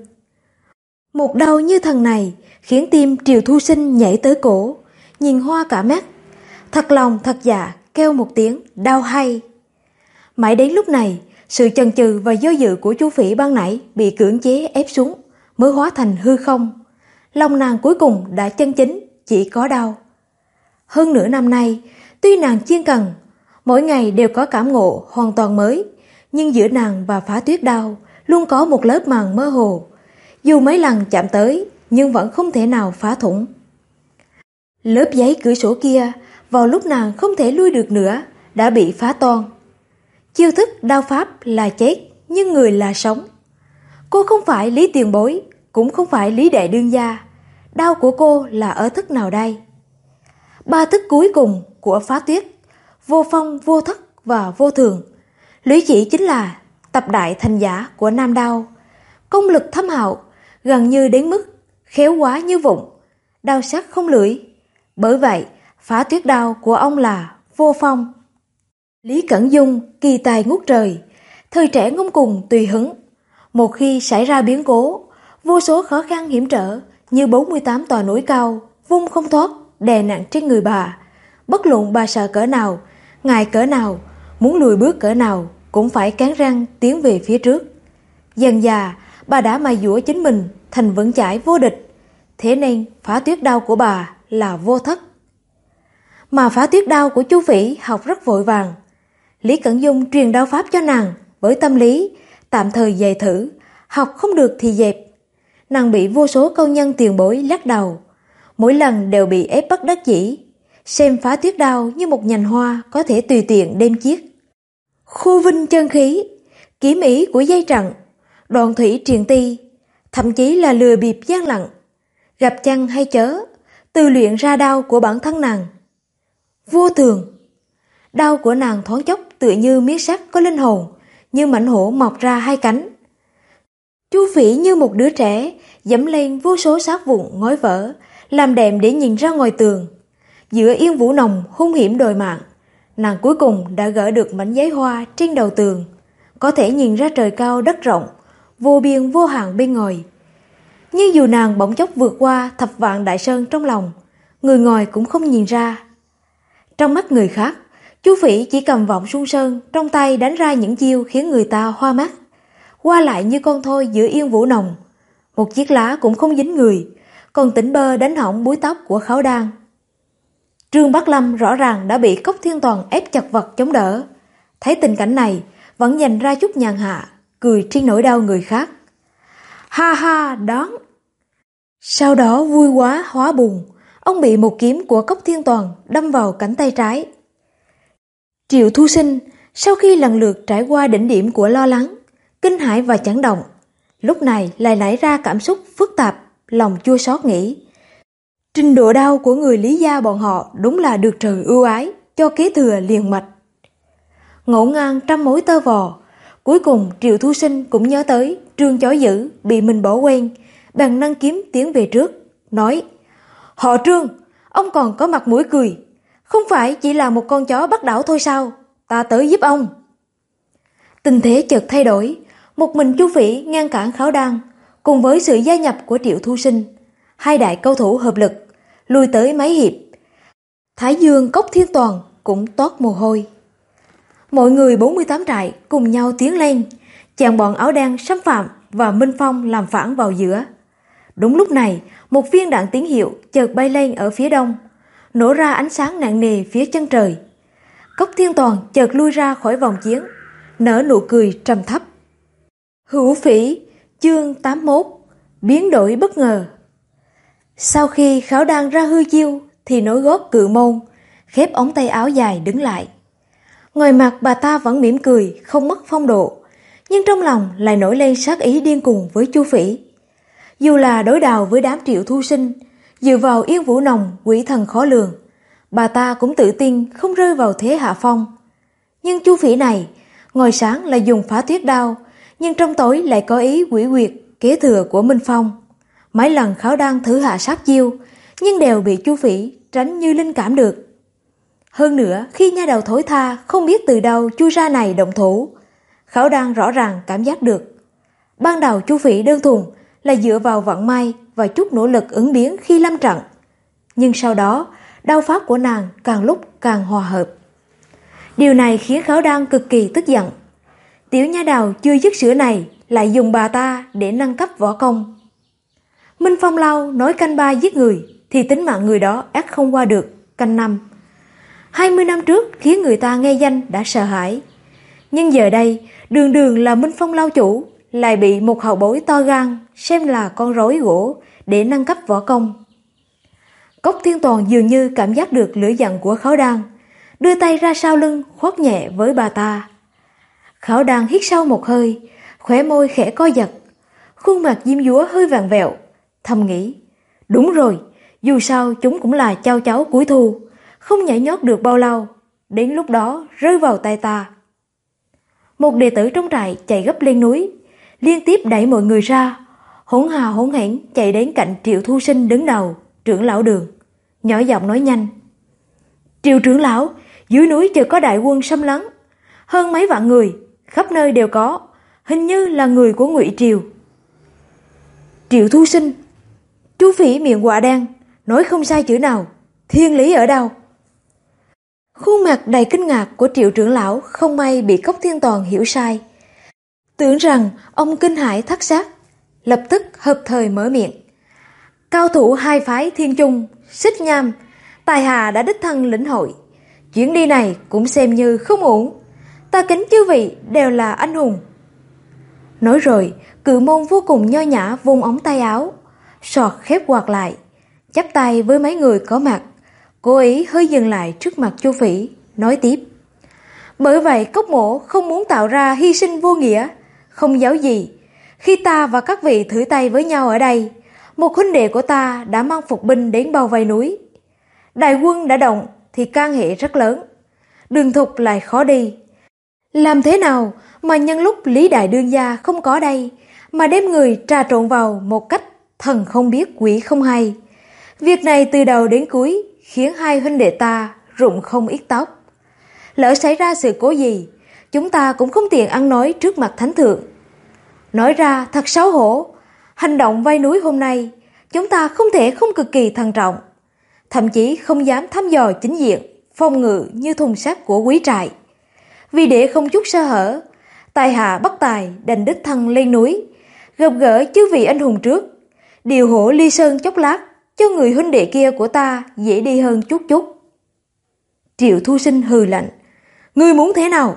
A: Một đau như thần này khiến tim Triệu Thu Sinh nhảy tới cổ, nhìn hoa cả mắt, thật lòng thật dạ kêu một tiếng đau hay. Mãi đến lúc này, sự chần chừ và do dự của Chu Phỉ ban nãy bị cưỡng chế ép xuống, mới hóa thành hư không. Lòng nàng cuối cùng đã chân chính chỉ có đau. Hơn nửa năm nay, tuy nàng chuyên cần, mỗi ngày đều có cảm ngộ hoàn toàn mới, nhưng giữa nàng và Phá Tuyết Đao luôn có một lớp màng mơ hồ. Dù mấy lần chạm tới, nhưng vẫn không thể nào phá thủng. Lớp giấy cửa sổ kia, vào lúc nàng không thể lui được nữa, đã bị phá toang. Chiêu thức đao pháp là chết, nhưng người là sống. Cô không phải Lý Tiền Bối, cũng không phải Lý Đại Đương Gia. Đao của cô là ở thức nào đây? 3 thức cuối cùng của Phá Tuyết, vô phong, vô thất và vô thường, Lũy Chỉ chính là tập đại thành giả của Nam Đao, công lực thâm hậu, gần như đến mức khéo quá như vụng, đao sắc không lưỡi. Bởi vậy, Phá Tuyết Đao của ông là vô phong. Lý Cẩn Dung kỳ tài ngút trời, thời trẻ ngông cuồng tùy hứng. Một khi xảy ra biến cố, vô số khó khăn hiểm trở như 48 tòa núi cao vung không thoát đè nặng trên người bà. Bất luận bà sợ cỡ nào, ngại cỡ nào, muốn lùi bước cỡ nào cũng phải cắn răng tiến về phía trước. Dần dà, bà đã mài dũa chính mình thành vững chãi vô địch. Thế nên Phá Tuyết Đao của bà là vô thất. Mà Phá Tuyết Đao của Chu Phỉ học rất vội vàng. Lý Cẩn Dung truyền đao pháp cho nàng với tâm lý tạm thời dạy thử, học không được thì dẹp. Nàng bị vô số câu nhân tiền bối lắc đầu, mỗi lần đều bị ép bất đắc dĩ, xem Phá Tuyết Đao như một nhành hoa có thể tùy tiện đem chiết. Khu vinh chân khí, kiếm ý của dây trận, đoạn thủy triền ti, thậm chí là lừa bịp gian lận, gặp chăng hay chớ, từ luyện ra đao của bản thân nàng. Vô thường, đao của nàng thoáng chốc tựa như miếng sắt có linh hồn, như mãnh hổ mọc ra hai cánh. Chu Phỉ như một đứa trẻ dẫm lên vô số xác vụn ngói vỡ, làm đệm để nhìn ra ngoài tường. Giữa yên vũ nồng hung hiểm đồi mạng, nàng cuối cùng đã gỡ được mảnh giấy hoa trên đầu tường, có thể nhìn ra trời cao đất rộng, vô biên vô hạn bên ngoài. Nhưng dù nàng bỗng chốc vượt qua thập vạn đại sơn trong lòng, người ngoài cũng không nhìn ra. Trong mắt người khác, Chu Phỉ chỉ cầm vọng Xuân Sơn trong tay đánh ra những chiêu khiến người ta hoa mắt, qua lại như con thoi giữa yên vũ nồng, một chiếc lá cũng không dính người, còn tỉnh bơ đánh hỏng búi tóc của Kháo Đan. Trương Bắc Lâm rõ ràng đã bị Cốc Thiên Toàn ép chật vật chống đỡ, thấy tình cảnh này vẫn dành ra chút nhàn hạ, cười trên nỗi đau người khác. Ha ha, đón. Sau đó vui quá hóa buồn, ông bị một kiếm của Cốc Thiên Toàn đâm vào cánh tay trái. Triệu Thu Sinh sau khi lần lượt trải qua đỉnh điểm của lo lắng, kinh hãi và chấn động, lúc này lại nảy ra cảm xúc phức tạp, lòng chua xót nghĩ. Trình độ đau của người Lý gia bọn họ đúng là được trời ưu ái, cho kế thừa liền mạch. Ngổn ngang trăm mối tơ vò, cuối cùng Triệu Thu Sinh cũng nhớ tới Trương Chói Dữ bị mình bỏ quên, bèn nâng kiếm tiến về trước, nói: Họ Trương, ông còn có mặt mũi cười, không phải chỉ là một con chó bắt đảo thôi sao, ta tới giúp ông. Tình thế chợt thay đổi, một mình Chu Phỉ ngăn cản Kháo Đan, cùng với sự gia nhập của Triệu Thu Sinh, hai đại cao thủ hợp lực, lùi tới mấy hiệp. Thái Dương Cốc Thiên Toàn cũng toát mồ hôi. Mọi người 48 trại cùng nhau tiến lên, chặn bọn áo đen xâm phạm và Minh Phong làm phản vào giữa. Đúng lúc này, một viên đạn tín hiệu chợt bay lên ở phía đông, nổ ra ánh sáng nặng nề phía chân trời. Cốc Thiên Toàn chợt lui ra khỏi vòng chiến, nở nụ cười trầm thấp. Hữu Phỉ, chương 81, biến đổi bất ngờ. Sau khi Kháo Đan ra hư chiêu thì nối gót Cự Môn, khép ống tay áo dài đứng lại. Ngoài mặt bà ta vẫn mỉm cười, không mất phong độ, nhưng trong lòng lại nổi lên sát ý điên cuồng với Chu Phỉ. Dù là đối đầu với đám Triệu Thu Sinh, dựa vào yên vũ nồng quỷ thần khó lường, bà ta cũng tự tin không rơi vào thế hạ phong. Nhưng Chu Phỉ này, ngoài sáng lại dùng Phá Tuyết Đao, nhưng trong tối lại có ý quỷ quyệt kế thừa của Minh Phong. Mấy lần Kháo Đan thử hạ sát chiêu, nhưng đều bị Chu Phỉ tránh như linh cảm được. Hơn nữa, khi nha đầu thối tha không biết từ đâu chui ra này động thủ, Kháo Đan rõ ràng cảm giác được. Ban đầu Chu Phỉ đơn thuần là dựa vào vận may và chút nỗ lực ứng biến khi lâm trận, nhưng sau đó đao pháp của nàng càng lúc càng hòa hợp. Điều này khiến Kháo Đan cực kỳ tức giận. Tiểu nha đầu chưa dứt sữa này lại dùng bà ta để nâng cấp võ công. Minh Phong Lâu nói canh ba giết người thì tính mạng người đó ắt không qua được canh năm. 20 năm trước khiến người ta nghe danh đã sợ hãi, nhưng giờ đây đường đường là Minh Phong Lâu chủ lại bị một hậu bối to gan xem là con rối gỗ để nâng cấp võ công. Cốc Thiên Toàn dường như cảm giác được lửa giận của Kháo Đan, đưa tay ra sau lưng khoác nhẹ với bà ta. Kháo Đan hít sâu một hơi, khóe môi khẽ co giật, khuôn mặt diêm dúa hơi vàng vẹo, thầm nghĩ: đúng rồi, dù sao chúng cũng là châu cháu cuối thu, không nhảy nhót được bao lâu, đến lúc đó rơi vào tay ta. Một đệ tử trong trại chạy gấp lên núi, liên tiếp đẩy mọi người ra, hỗn hào hỗn hển chạy đến cạnh Triệu Thu Sinh đứng đầu, trưởng lão Đường, nhỏ giọng nói nhanh: Triệu trưởng lão, dưới núi chợt có đại quân xâm lấn, hơn mấy vạn người, khắp nơi đều có, hình như là người của Ngụy Triều. Triệu Thu Sinh, Chu Phỉ miệng quạ đen, nói không sai chữ nào, thiên lý ở đâu? Khuôn mặt đầy kinh ngạc của Triệu trưởng lão không may bị Cốc Thiên Toàn hiểu sai, tưởng rằng ông kinh hãi thất xác, lập tức hợp thời mở miệng: Cao thủ hai phái Thiên Chung, Xích Nham, tài hạ đã đích thân lĩnh hội, chuyến đi này cũng xem như không ổn, ta kính chư vị đều là anh hùng. Nói rồi, Cự Môn vô cùng nho nhã vung ống tay áo, sọt khép quạt lại, chắp tay với mấy người có mặt, cố ý hơi dừng lại trước mặt Chu Phỉ, nói tiếp: Bởi vậy Cốc Mỗ không muốn tạo ra hy sinh vô nghĩa, không giấu gì, khi ta và các vị thử tay với nhau ở đây, một huynh đệ của ta đã mang phục binh đến bao vây núi. Đại quân đã động thì can hệ rất lớn, đường thục lại khó đi. Làm thế nào mà nhân lúc Lý Đại Đương gia không có đây mà đem người trà trộn vào một cách thần không biết quỷ không hay. Việc này từ đầu đến cuối khiến hai huynh đệ ta rụng không ít tóc. Lỡ xảy ra sự cố gì, chúng ta cũng không tiện ăn nói trước mặt thánh thượng. Nói ra thật xấu hổ, hành động vây núi hôm nay chúng ta không thể không cực kỳ thận trọng, thậm chí không dám thăm dò chính diện, phòng ngự như thùng sắt của quý trại. Vì để không chút sơ hở, tài hạ bất tài đành đích thân lên núi, gặp gỡ chư vị anh hùng trước, điều hổ ly sơn chốc lát, cho người huynh đệ kia của ta dễ đi hơn chút chút. Triệu Thu Sinh hừ lạnh: Ngươi muốn thế nào?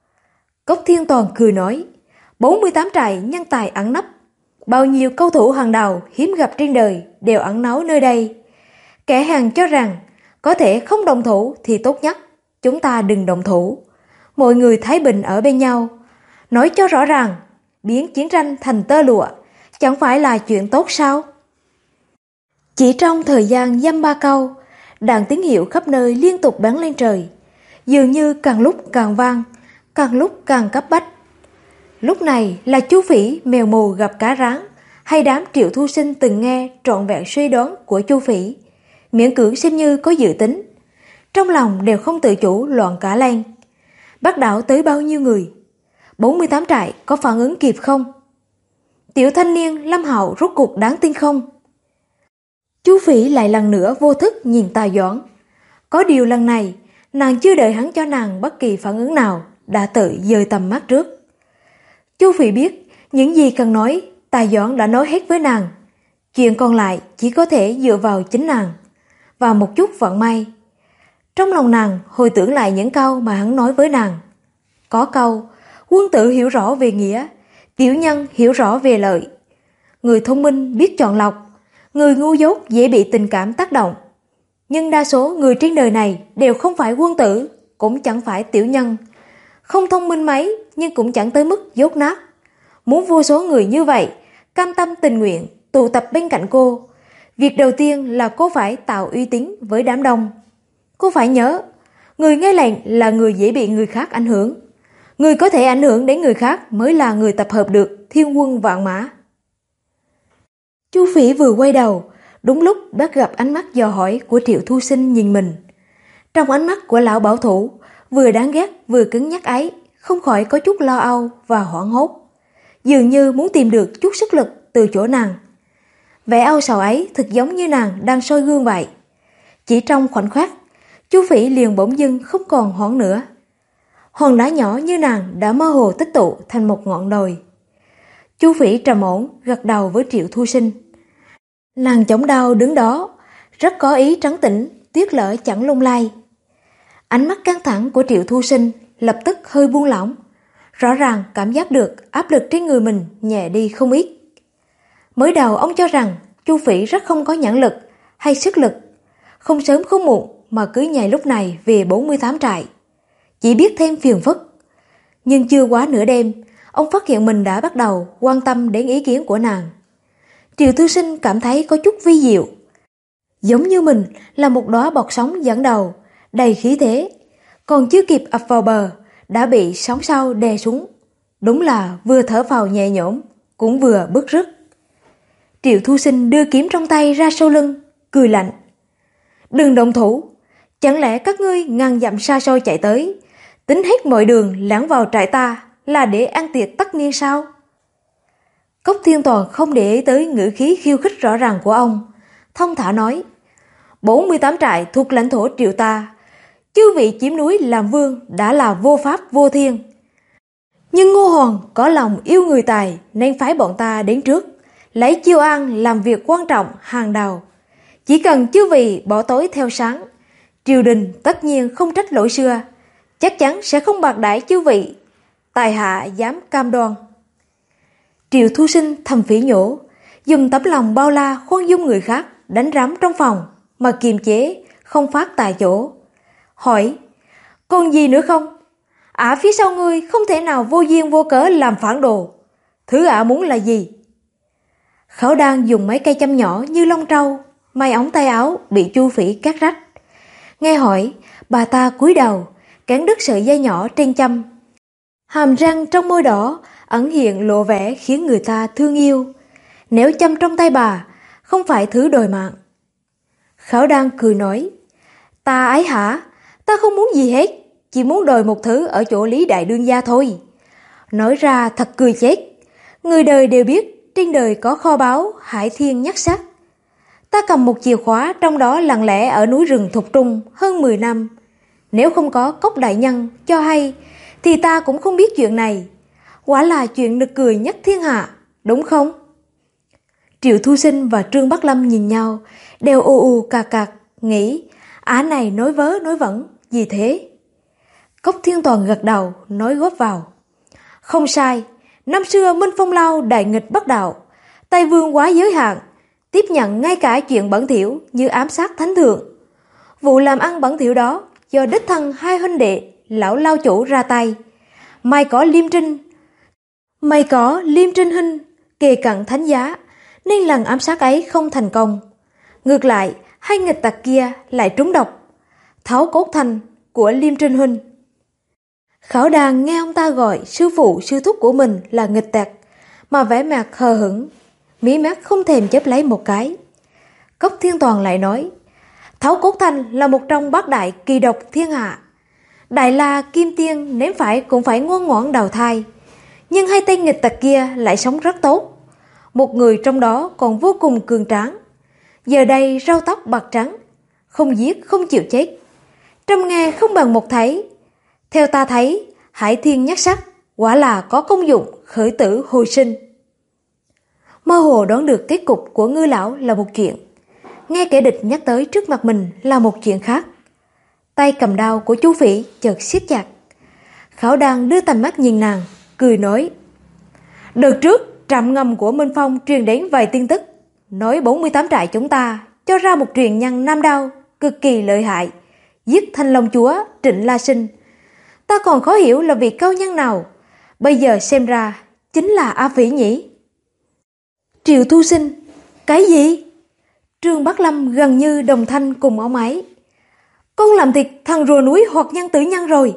A: Cốc Thiên Toàn cười nói: 48 trại nhân tài ẩn nấp, bao nhiêu cao thủ hàng đầu hiếm gặp trên đời đều ẩn náu nơi đây. Kẻ hàng cho rằng có thể không động thủ thì tốt nhất chúng ta đừng động thủ, mọi người thái bình ở bên nhau. Nói cho rõ ràng, biến chiến tranh thành tơ lụa chẳng phải là chuyện tốt sao? Chỉ trong thời gian dăm ba câu, đạn tín hiệu khắp nơi liên tục bắn lên trời, dường như càng lúc càng vang, càng lúc càng cấp bách. Lúc này là Chu Phỉ mèo mù gặp cá rán, hay đám Triệu Thu Sinh từng nghe trọn vẹn suy đoán của Chu Phỉ, miễn cưỡng xem như có dự tính, trong lòng đều không tự chủ loạn cả lên. Bắc đảo tới bao nhiêu người? 48 trại có phản ứng kịp không? Tiểu thanh niên Lâm Hạo rốt cuộc đáng tin không? Chu Phỉ lại lần nữa vô thức nhìn Tà Doãn. Có điều lần này, nàng chưa đợi hắn cho nàng bất kỳ phản ứng nào, đã tự dời tầm mắt trước. Chu Phỉ biết, những gì cần nói, Tà Doãn đã nói hết với nàng. Chuyện còn lại chỉ có thể dựa vào chính nàng, và một chút vận may. Trong lòng nàng hồi tưởng lại những câu mà hắn nói với nàng. Có câu, quân tử hiểu rõ về nghĩa, tiểu nhân hiểu rõ về lợi. Người thông minh biết chọn lọc, người ngu dốt dễ bị tình cảm tác động. Nhưng đa số người trên đời này đều không phải quân tử, cũng chẳng phải tiểu nhân. Không thông minh mấy nhưng cũng chẳng tới mức dốt nát. Muốn vô số người như vậy, cam tâm tình nguyện tụ tập bên cạnh cô, việc đầu tiên là cô phải tạo uy tín với đám đông. Cô phải nhớ, người nghe lệnh là người dễ bị người khác ảnh hưởng. Người có thể ảnh hưởng đến người khác mới là người tập hợp được thiên quân vạn mã. Chu Phỉ vừa quay đầu, đúng lúc bắt gặp ánh mắt dò hỏi của Triệu Thu Sinh nhìn mình. Trong ánh mắt của lão bảo thủ, vừa đáng ghét vừa cứng nhắc ấy, không khỏi có chút lo âu và hoảng hốt, dường như muốn tìm được chút sức lực từ chỗ nàng. Vẻ âu sầu ấy thực giống như nàng đang soi gương vậy. Chỉ trong khoảnh khắc, Chu Phỉ liền bỗng dưng không còn hoảng nữa. Hòn đá nhỏ như nàng đã mơ hồ tích tụ thành một ngọn đồi. Chu Phỉ trầm ổn gật đầu với Triệu Thu Sinh. Nàng chống đau đứng đó, rất có ý trấn tĩnh, tuyết lở chẳng lung lay. Ánh mắt căng thẳng của Triệu Thu Sinh lập tức hơi buông lỏng, rõ ràng cảm giác được áp lực trên người mình nhẹ đi không ít. Mới đầu ông cho rằng Chu Phỉ rất không có nhãn lực hay sức lực, không sớm không muộn mà cứ nhảy lúc này về 48 trại, chỉ biết thêm phiền phức. Nhưng chưa quá nửa đêm, ông phát hiện mình đã bắt đầu quan tâm đến ý kiến của nàng. Triệu Thư Sinh cảm thấy có chút vi diệu, giống như mình là một đóa bọt sóng dẫn đầu, đầy khí thế, còn chưa kịp ập vào bờ, đã bị sóng sau đè xuống. Đúng là vừa thở phào nhẹ nhõm, cũng vừa bứt rứt. Triệu Thu Sinh đưa kiếm trong tay ra sau lưng, cười lạnh. Đừng động thủ, chẳng lẽ các ngươi ngàn dặm xa xôi chạy tới, tính hết mọi đường lẻn vào trại ta là để ăn tiệc tất niên sao? Cốc Thiên Toàn không để ý tới ngữ khí khiêu khích rõ ràng của ông, thông thả nói: 48 trại thuộc lãnh thổ Triệu ta, chư vị chiếm núi làm vương đã là vô pháp vô thiên. Nhưng Ngô Hoàng có lòng yêu người tài nên phái bọn ta đến trước, lấy Chiêu An làm việc quan trọng hàng đầu. Chỉ cần chư vị bỏ tối theo sáng, triều đình tất nhiên không trách lỗi xưa, chắc chắn sẽ không bạc đãi chư vị. Tài hạ dám cam đoan. Triệu Thu Sinh thầm phỉ nhổ, dùng tấm lòng bao la khoan dung người khác đánh rắm trong phòng mà kiềm chế, không phát tại chỗ. Hỏi: còn gì nữa không? Ả phía sau ngươi không thể nào vô duyên vô cớ làm phản đồ. Thứ ả muốn là gì? Khảo Đan dùng mấy cây châm nhỏ như lông trâu, may ống tay áo bị Chu Phỉ cắt rách. Nghe hỏi, bà ta cúi đầu, cán đứt sợi dây nhỏ trên châm. Hàm răng trong môi đỏ ẩn hiện lộ vẻ khiến người ta thương yêu. Nếu châm trong tay bà không phải thứ đòi mạng. Khảo Đan cười nói: ta ấy hả? Ta không muốn gì hết, chỉ muốn đòi một thứ ở chỗ Lý Đại Đương gia thôi. Nói ra thật cười chết. Người đời đều biết trên đời có kho báu Hải Thiên Nhất Sắc. Ta cầm một chìa khóa trong đó lặng lẽ ở núi rừng Thục Trung hơn 10 năm. Nếu không có Cốc đại nhân cho hay thì ta cũng không biết chuyện này. Quả là chuyện nực cười nhất thiên hạ, đúng không? Triệu Thu Sinh và Trương Bắc Lâm nhìn nhau, đều ù ù cạc cạc, nghĩ Á này nói vớ nói vẩn gì thế? Cốc Thiên Toàn gật đầu, nói góp vào: không sai, năm xưa Minh Phong Lao đại nghịch bất đạo, Tây Vương quá giới hạn, tiếp nhận ngay cả chuyện bẩn thỉu như ám sát thánh thượng. Vụ làm ăn bẩn thỉu đó do đích thân hai huynh đệ lão lao chủ ra tay. May có Liêm Trinh huynh kề cận thánh giá, nên lần ám sát ấy không thành công. Ngược lại, hai nghịch tặc kia lại trúng độc, tháo cốt thành của Liêm Trinh huynh. Khảo Đàn nghe ông ta gọi sư phụ sư thúc của mình là nghịch tặc mà vẻ mặt hờ hững, mí mắt không thèm chớp lấy một cái. Cốc Thiên Toàn lại nói: tháo cốt thành là một trong bát đại kỳ độc thiên hạ. Đại La Kim Tiên nếm phải cũng phải ngoan ngoãn đào thai, nhưng hai tên nghịch tặc kia lại sống rất tốt. Một người trong đó còn vô cùng cường tráng, giờ đây râu tóc bạc trắng, không giết không chịu chết, trăm nghe không bằng một thấy. Theo ta thấy, Hải Thiên Nhất Sắc quả là có công dụng khởi tử hồi sinh. Mơ hồ đoán được kết cục của Ngư lão là một chuyện, nghe kẻ địch nhắc tới trước mặt mình là một chuyện khác. Tay cầm đao của Chu Phỉ chợt siết chặt. Khảo Đan đưa tầm mắt nhìn nàng, cười nói: đợt trước trạm ngầm của Minh Phong truyền đến vài tin tức, nói 48 trại chúng ta cho ra một truyền nhân nam đao cực kỳ lợi hại, giết Thanh Long chúa Trịnh La Sinh. Ta còn khó hiểu là vị cao nhân nào, bây giờ xem ra chính là A Phỉ nhỉ? Triệu Thu Sinh: cái gì? Trương Bắc Lâm gần như đồng thanh cùng ông ấy: con làm thịt thằng rùa núi hoặc nhân tử nhân rồi.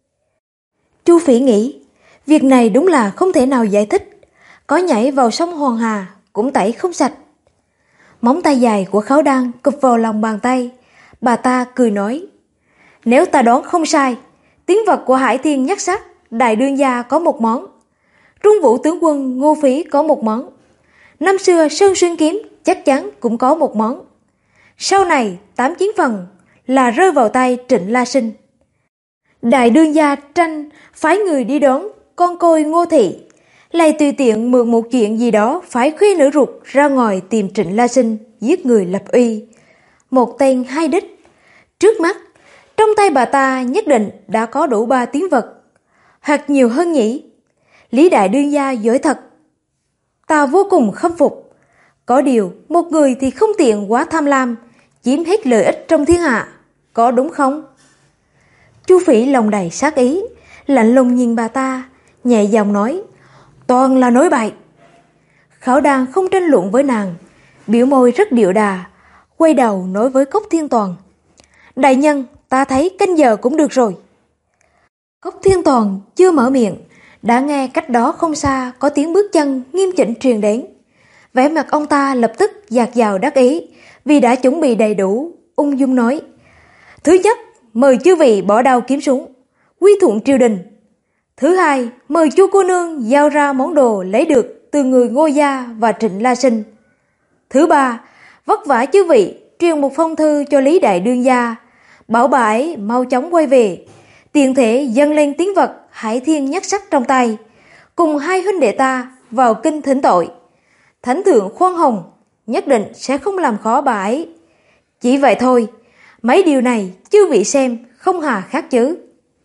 A: Chu Phỉ nghĩ việc này đúng là không thể nào giải thích, có nhảy vào sông Hoàng Hà cũng tẩy không sạch. Móng tay dài của Khảo Đan cụp vào lòng bàn tay, bà ta cười nói: nếu ta đoán không sai, tiếng vật của Hải Thiên Nhất Sắc đại đương gia có một món, Trung Vũ tướng quân Ngô Phí có một món, năm xưa Sơn Xuyên kiếm chắc chắn cũng có một món. Sau này 8/9 phần là rơi vào tay Trịnh La Sinh. Đại đương gia tranh phái người đi đón con côi Ngô Thị, lại tùy tiện mượn một chuyện gì đó phải khuya nửa ruột ra ngoài tìm Trịnh La Sinh giết người lập uy. Một tên hai đích. Trước mắt, trong tay bà ta nhất định đã có đủ 3 tiếng vật, hoặc nhiều hơn nhỉ. Lý đại đương gia giỏi thật, ta vô cùng khâm phục. Có điều, một người thì không tiện quá tham lam, chiếm hết lợi ích trong thiên hạ, có đúng không? Chu Phỉ lòng đầy sát ý, lạnh lùng nhìn bà ta, nhẹ giọng nói: toàn là nói bậy. Khảo Đan không tranh luận với nàng, biểu môi rất điệu đà, quay đầu nói với Cốc Thiên Toàn: đại nhân, ta thấy canh giờ cũng được rồi. Cốc Thiên Toàn chưa mở miệng, đã nghe cách đó không xa có tiếng bước chân nghiêm chỉnh truyền đến. Vẻ mặt ông ta lập tức dạt dào đắc ý, vì đã chuẩn bị đầy đủ, ung dung nói: Thứ nhất, mời chư vị bỏ đao kiếm súng, quy thuận triều đình. Thứ hai, mời chu cô nương giao ra món đồ lấy được từ người Ngô gia và Trịnh La Sinh. Thứ ba, vất vả chư vị truyền một phong thư cho Lý Đại Đương gia, bảo bà ấy mau chóng quay về, tiện thể dâng lên tín vật Hải Thiên Nhất Sắc trong tay, cùng hai huynh đệ ta vào kinh thỉnh tội. Thánh thượng khoan hồng, nhất định sẽ không làm khó bà ấy. Chỉ vậy thôi, mấy điều này chư vị xem không hà khác chứ.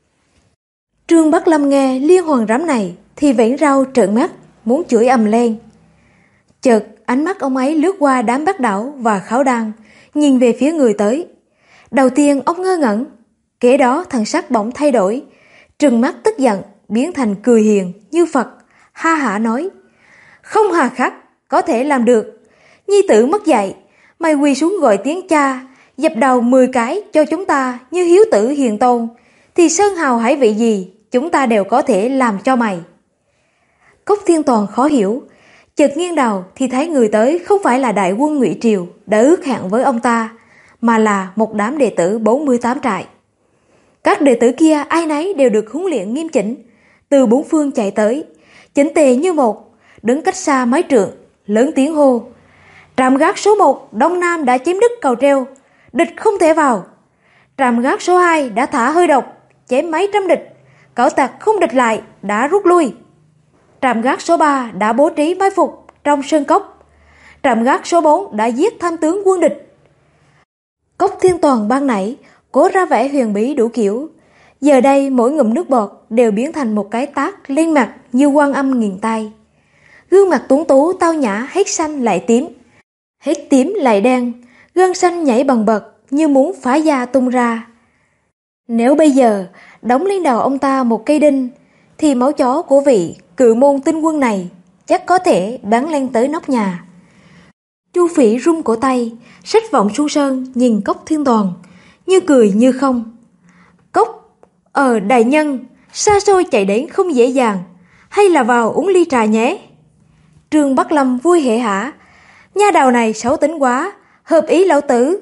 A: Trương Bắc Lâm nghe liên hoàn rắm này thì vểnh rau trợn mắt, muốn chửi ầm lên. Chợt ánh mắt ông ấy lướt qua đám bác đảo và Kháo Đan, nhìn về phía người tới. Đầu tiên ông ngơ ngẩn, kế đó thần sắc bỗng thay đổi, trừng mắt tức giận biến thành cười hiền như Phật, ha hả nói: Không hà khắc, có thể làm được. Nhi tử mất dạy, mày quỳ xuống gọi tiếng cha, dập đầu 10 cái cho chúng ta như hiếu tử hiền tôn, thì sơn hào hải vị gì chúng ta đều có thể làm cho mày. Cốc Thiên Toàn khó hiểu, chợt nghiêng đầu thì thấy người tới không phải là đại quân Ngụy Triều đã ước hẹn với ông ta, mà là một đám đệ tử 48 trại. Các đệ tử kia ai nấy đều được huấn luyện nghiêm chỉnh, từ bốn phương chạy tới, chỉnh tề như một, đứng cách xa mấy trượng, lớn tiếng hô: Trạm gác số 1 Đông Nam đã chém đứt cầu treo, địch không thể vào. Trạm gác số 2 đã thả hơi độc, chém mấy trăm địch, cẩu tặc không địch lại đã rút lui. Trạm gác số 3 đã bố trí mai phục trong sơn cốc. Trạm gác số 4 đã giết tham tướng quân địch. Cốc Thiên Toàn ban nãy cố ra vẻ huyền bí đủ kiểu, giờ đây mỗi ngụm nước bọt đều biến thành một cái tát lên mặt như Quan Âm nghiền tay. Gương mặt tuấn tú tao nhã hết xanh lại tím, hết tím lại đen, gân xanh nhảy bần bật như muốn phá da tung ra. Nếu bây giờ đóng lên đầu ông ta một cây đinh, thì máu chó của vị cự môn tinh quân này chắc có thể bắn lên tới nóc nhà. Chu Phỉ rung cổ tay, xách vọng xuống sơn nhìn Cốc Thiên Toàn, như cười như không. Cốc, đại nhân, xa xôi chạy đến không dễ dàng, hay là vào uống ly trà nhé. Trương Bắc Lâm vui hể hả: Nha đầu này xấu tính quá, hợp ý lão tử.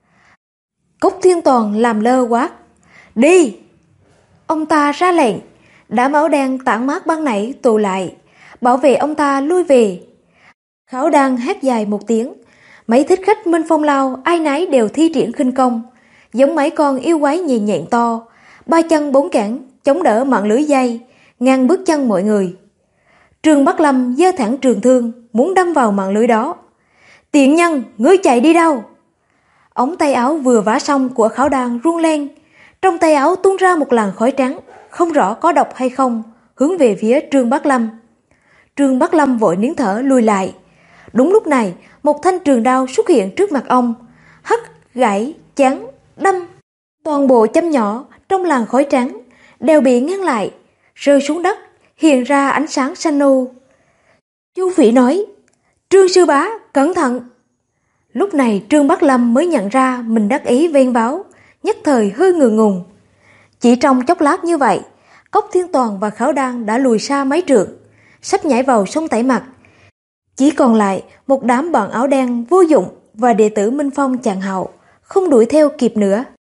A: Cốc Thiên Toàn làm lơ quát: Đi! Ông ta ra lệnh, đám áo đen tản mát ban nãy tụ lại, bảo vệ ông ta lui về. Kháo Đan hét dài một tiếng, mấy thích khách Minh Phong Lao ai nấy đều thi triển khinh công, giống mấy con yêu quái nhện nhện to, ba chân bốn cẳng chống đỡ mạng lưới dây, ngăn bước chân mọi người. Trương Bắc Lâm giơ thẳng trường thương muốn đâm vào mạng lưới đó. Tiện nhân, ngươi chạy đi đâu? Ống tay áo vừa vá xong của Kháo Đan rung lên, trong tay áo tuôn ra một làn khói trắng, không rõ có độc hay không, hướng về phía Trương Bắc Lâm. Trương Bắc Lâm vội nín thở lùi lại. Đúng lúc này, một thanh trường đao xuất hiện trước mặt ông, hất, gãy, chắn, đâm. Toàn bộ châm nhỏ trong làn khói trắng đều bị ngăn lại, rơi xuống đất, hiện ra ánh sáng xanh nâu. Chu Phỉ nói: Trương sư bá, cẩn thận! Lúc này Trương Bắc Lâm mới nhận ra mình đắc ý vênh váo, nhất thời hơi ngượng ngùng. Chỉ trong chốc lát như vậy, Cốc Thiên Toàn và Kháo Đan đã lùi xa mấy trượng, sắp nhảy vào sông tẩy mặt. Chỉ còn lại một đám bọn áo đen vô dụng và đệ tử Minh Phong chặn hậu, không đuổi theo kịp nữa.